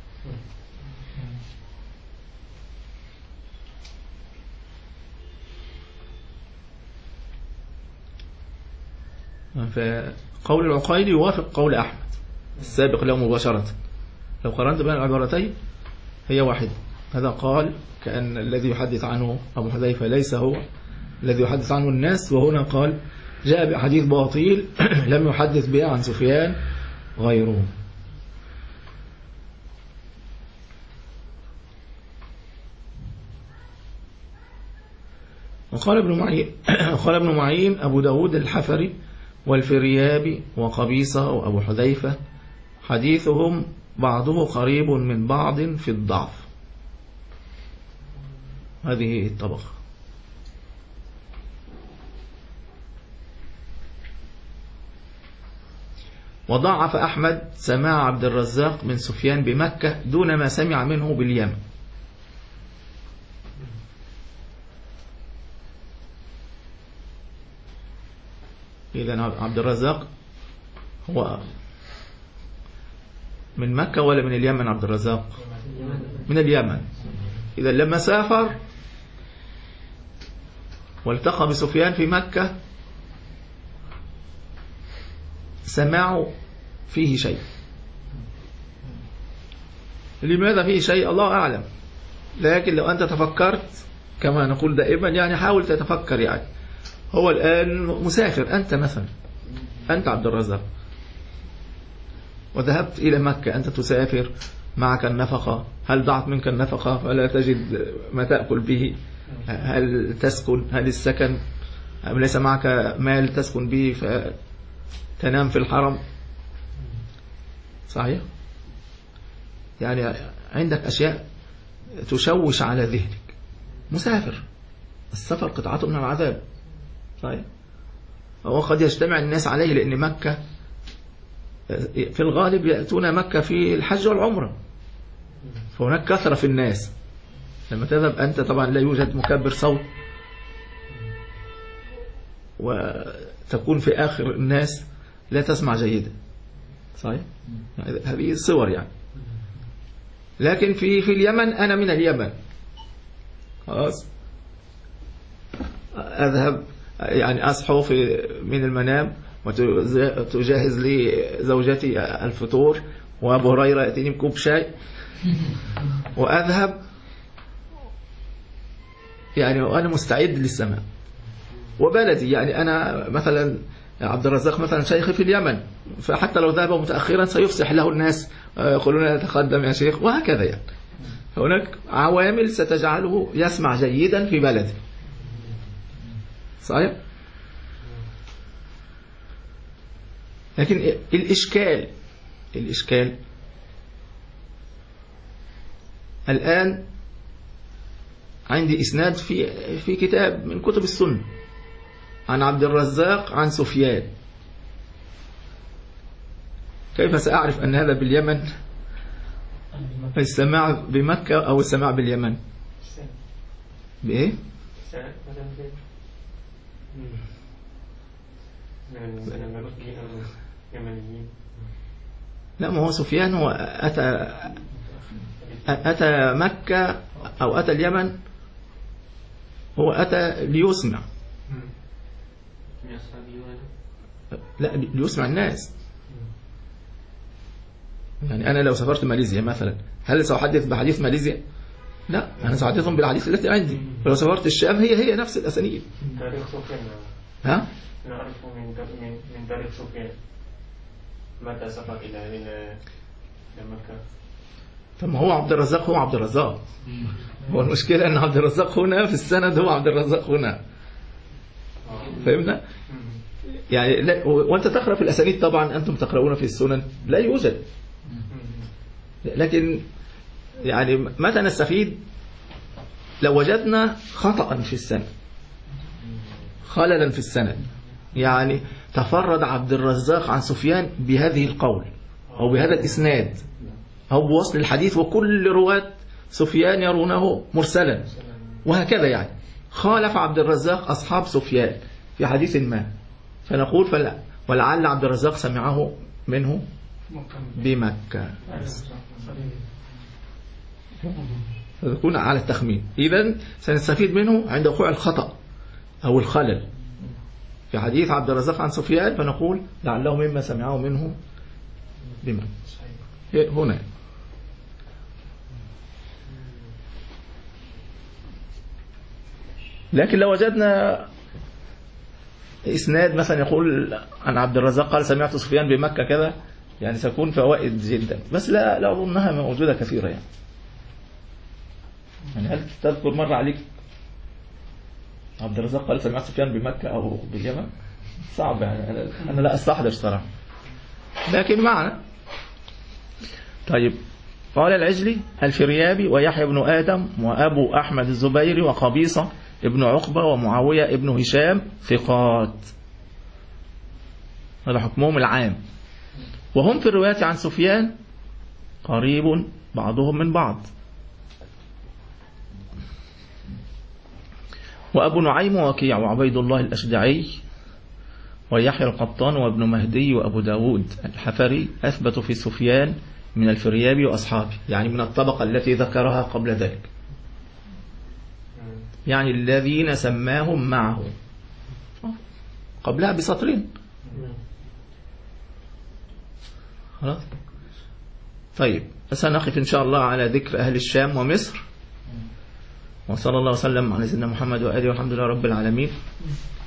فقول العقيلي يوافق قول أحمد السابق له مباشرة. لو قرنت بين العبارتين هي واحدة. هذا قال كأن الذي يحدث عنه أبو حذيفة ليس هو الذي يحدث عنه الناس، وهنا قال جاء بحديث باطيل لم يحدث بها عن سفيان غيره. وقال ابن معين قال ابن معين أبو داود الحفري والفريابي وقبيصة وأبو حذيفة حديثهم بعضه قريب من بعض في الضعف. هذه الطبقة. وضعف أحمد سماع عبد الرزاق من سفيان بمكة دون ما سمع منه باليمن. إذن عبد الرزاق هو من مكة ولا من اليمن؟ عبد الرزاق من اليمن. إذا لما سافر والتقى بسفيان في مكة سمعوا فيه شيء. لماذا فيه شيء الله أعلم، لكن لو أنت تفكرت كما نقول دائما، يعني حاول تتفكر يعني هو الآن مسافر، أنت مثلا أنت عبد الرزاق وذهبت إلى مكة، أنت تسافر معك النفقة، هل ضاعت منك النفقة فلا تجد ما تأكل به؟ هل تسكن؟ هل السكن؟ ليس معك مال تسكن به فتنام في الحرم؟ صحيح؟ يعني عندك أشياء تشوش على ذهنك. مسافر، السفر قطعة من العذاب. صحيح؟ هو قد يجتمع الناس عليه، لأن مكة في الغالب يأتون مكة في الحج والعمرة، فهناك كثرة في الناس. لما تذهب أنت طبعا لا يوجد مكبر صوت، وتكون في آخر الناس لا تسمع جيدا. صحيح؟ هذه الصور يعني. لكن في في اليمن، أنا من اليمن خلاص أذهب يعني أصحو في من المنام وتجهز لي زوجتي الفطور، وأبو هريرة يأتيني بكوب شاي، وأذهب يعني وأنا مستعد للسماء. وبلدي يعني أنا مثلا عبد الرزاق مثلا شيخي في اليمن، فحتى لو ذهب متأخرا سيفصح له الناس يقولون تقدم يا شيخ، وهكذا يعني. هناك عوامل ستجعله يسمع جيدا في بلده. صحيح؟ لكن الإشكال الإشكال الآن عندي إسناد في في كتاب من كتب السنة عن عبد الرزاق عن سفيان. كيف سأعرف أن هذا باليمن؟ السماع بمكة أو السماع باليمن؟ بإيه؟ لا، ما هو سفيان هو أتى أتى مكة أو أتى اليمن، هو أتى ليسمع، لا ليسمع الناس. يعني أنا لو سافرت ماليزيا مثلا، هل سأحدث بحديث ماليزيا؟ لا، أنا سأحدثهم بالحديث التي عندي. ولو سافرت الشام هي هي نفس الأسانيد. تاريخ سفيان ها؟ نعرف من من من تاريخ سفيان متى سافر إلى إلى مكة. طب ما هو عبد الرزاق هو عبد الرزاق. هو المشكلة أن عبد الرزاق هنا في السند هو عبد الرزاق هنا. فهمنا؟ يعني لا، وأنت تقرأ في الأسانيد طبعا، أنتم تقرؤون في السنن لا يوجد. لكن يعني متى نستفيد؟ لو وجدنا خطأ في السند، خللا في السند، يعني تفرد عبد الرزاق عن سفيان بهذه القول أو بهذا الإسناد أو بوصل الحديث، وكل رواة سفيان يرونه مرسلا، وهكذا يعني خالف عبد الرزاق أصحاب سفيان في حديث ما، فنقول فلا، ولعل عبد الرزاق سمعه منه بمكة، فيكون على التخمين. إذن سنستفيد منه عند وقوع الخطأ أو الخلل في حديث عبد الرزاق عن سفيان، فنقول لعله مما سمعه منه بمكة هنا. لكن لو وجدنا إسناد مثلا يقول عن عبد الرزاق قال سمعت سفيان بمكة كذا، يعني سيكون فوائد جدا، بس لا لا أظنها موجودة كثيرة يعني. يعني هل تذكر مرة عليك عبد الرزاق قال سمعت سفيان بمكة أو باليمن؟ صعب يعني، أنا لا أستحضر صراحة، لكن معنا. طيب، قال العجلي الفريابي ويحيى بن آدم وأبو أحمد الزبيري وقبيصة ابن عقبة ومعاوية ابن هشام ثقات، هذا حكمهم العام، وهم في الرواية عن سفيان قريب بعضهم من بعض. وأبو نعيم ووكيع وعبيد الله الأشجعي ويحيى القطان وابن مهدي وأبو داود الحفري أثبتوا في سفيان من الفريابي وأصحابه، يعني من الطبقة التي ذكرها قبل ذلك، يعني الذين سماهم معه قبلها بسطرين. خلاص. طيب، سنقف إن شاء الله على ذكر أهل الشام ومصر، وصلى الله وسلم على سيدنا محمد وآله والحمد لله رب العالمين.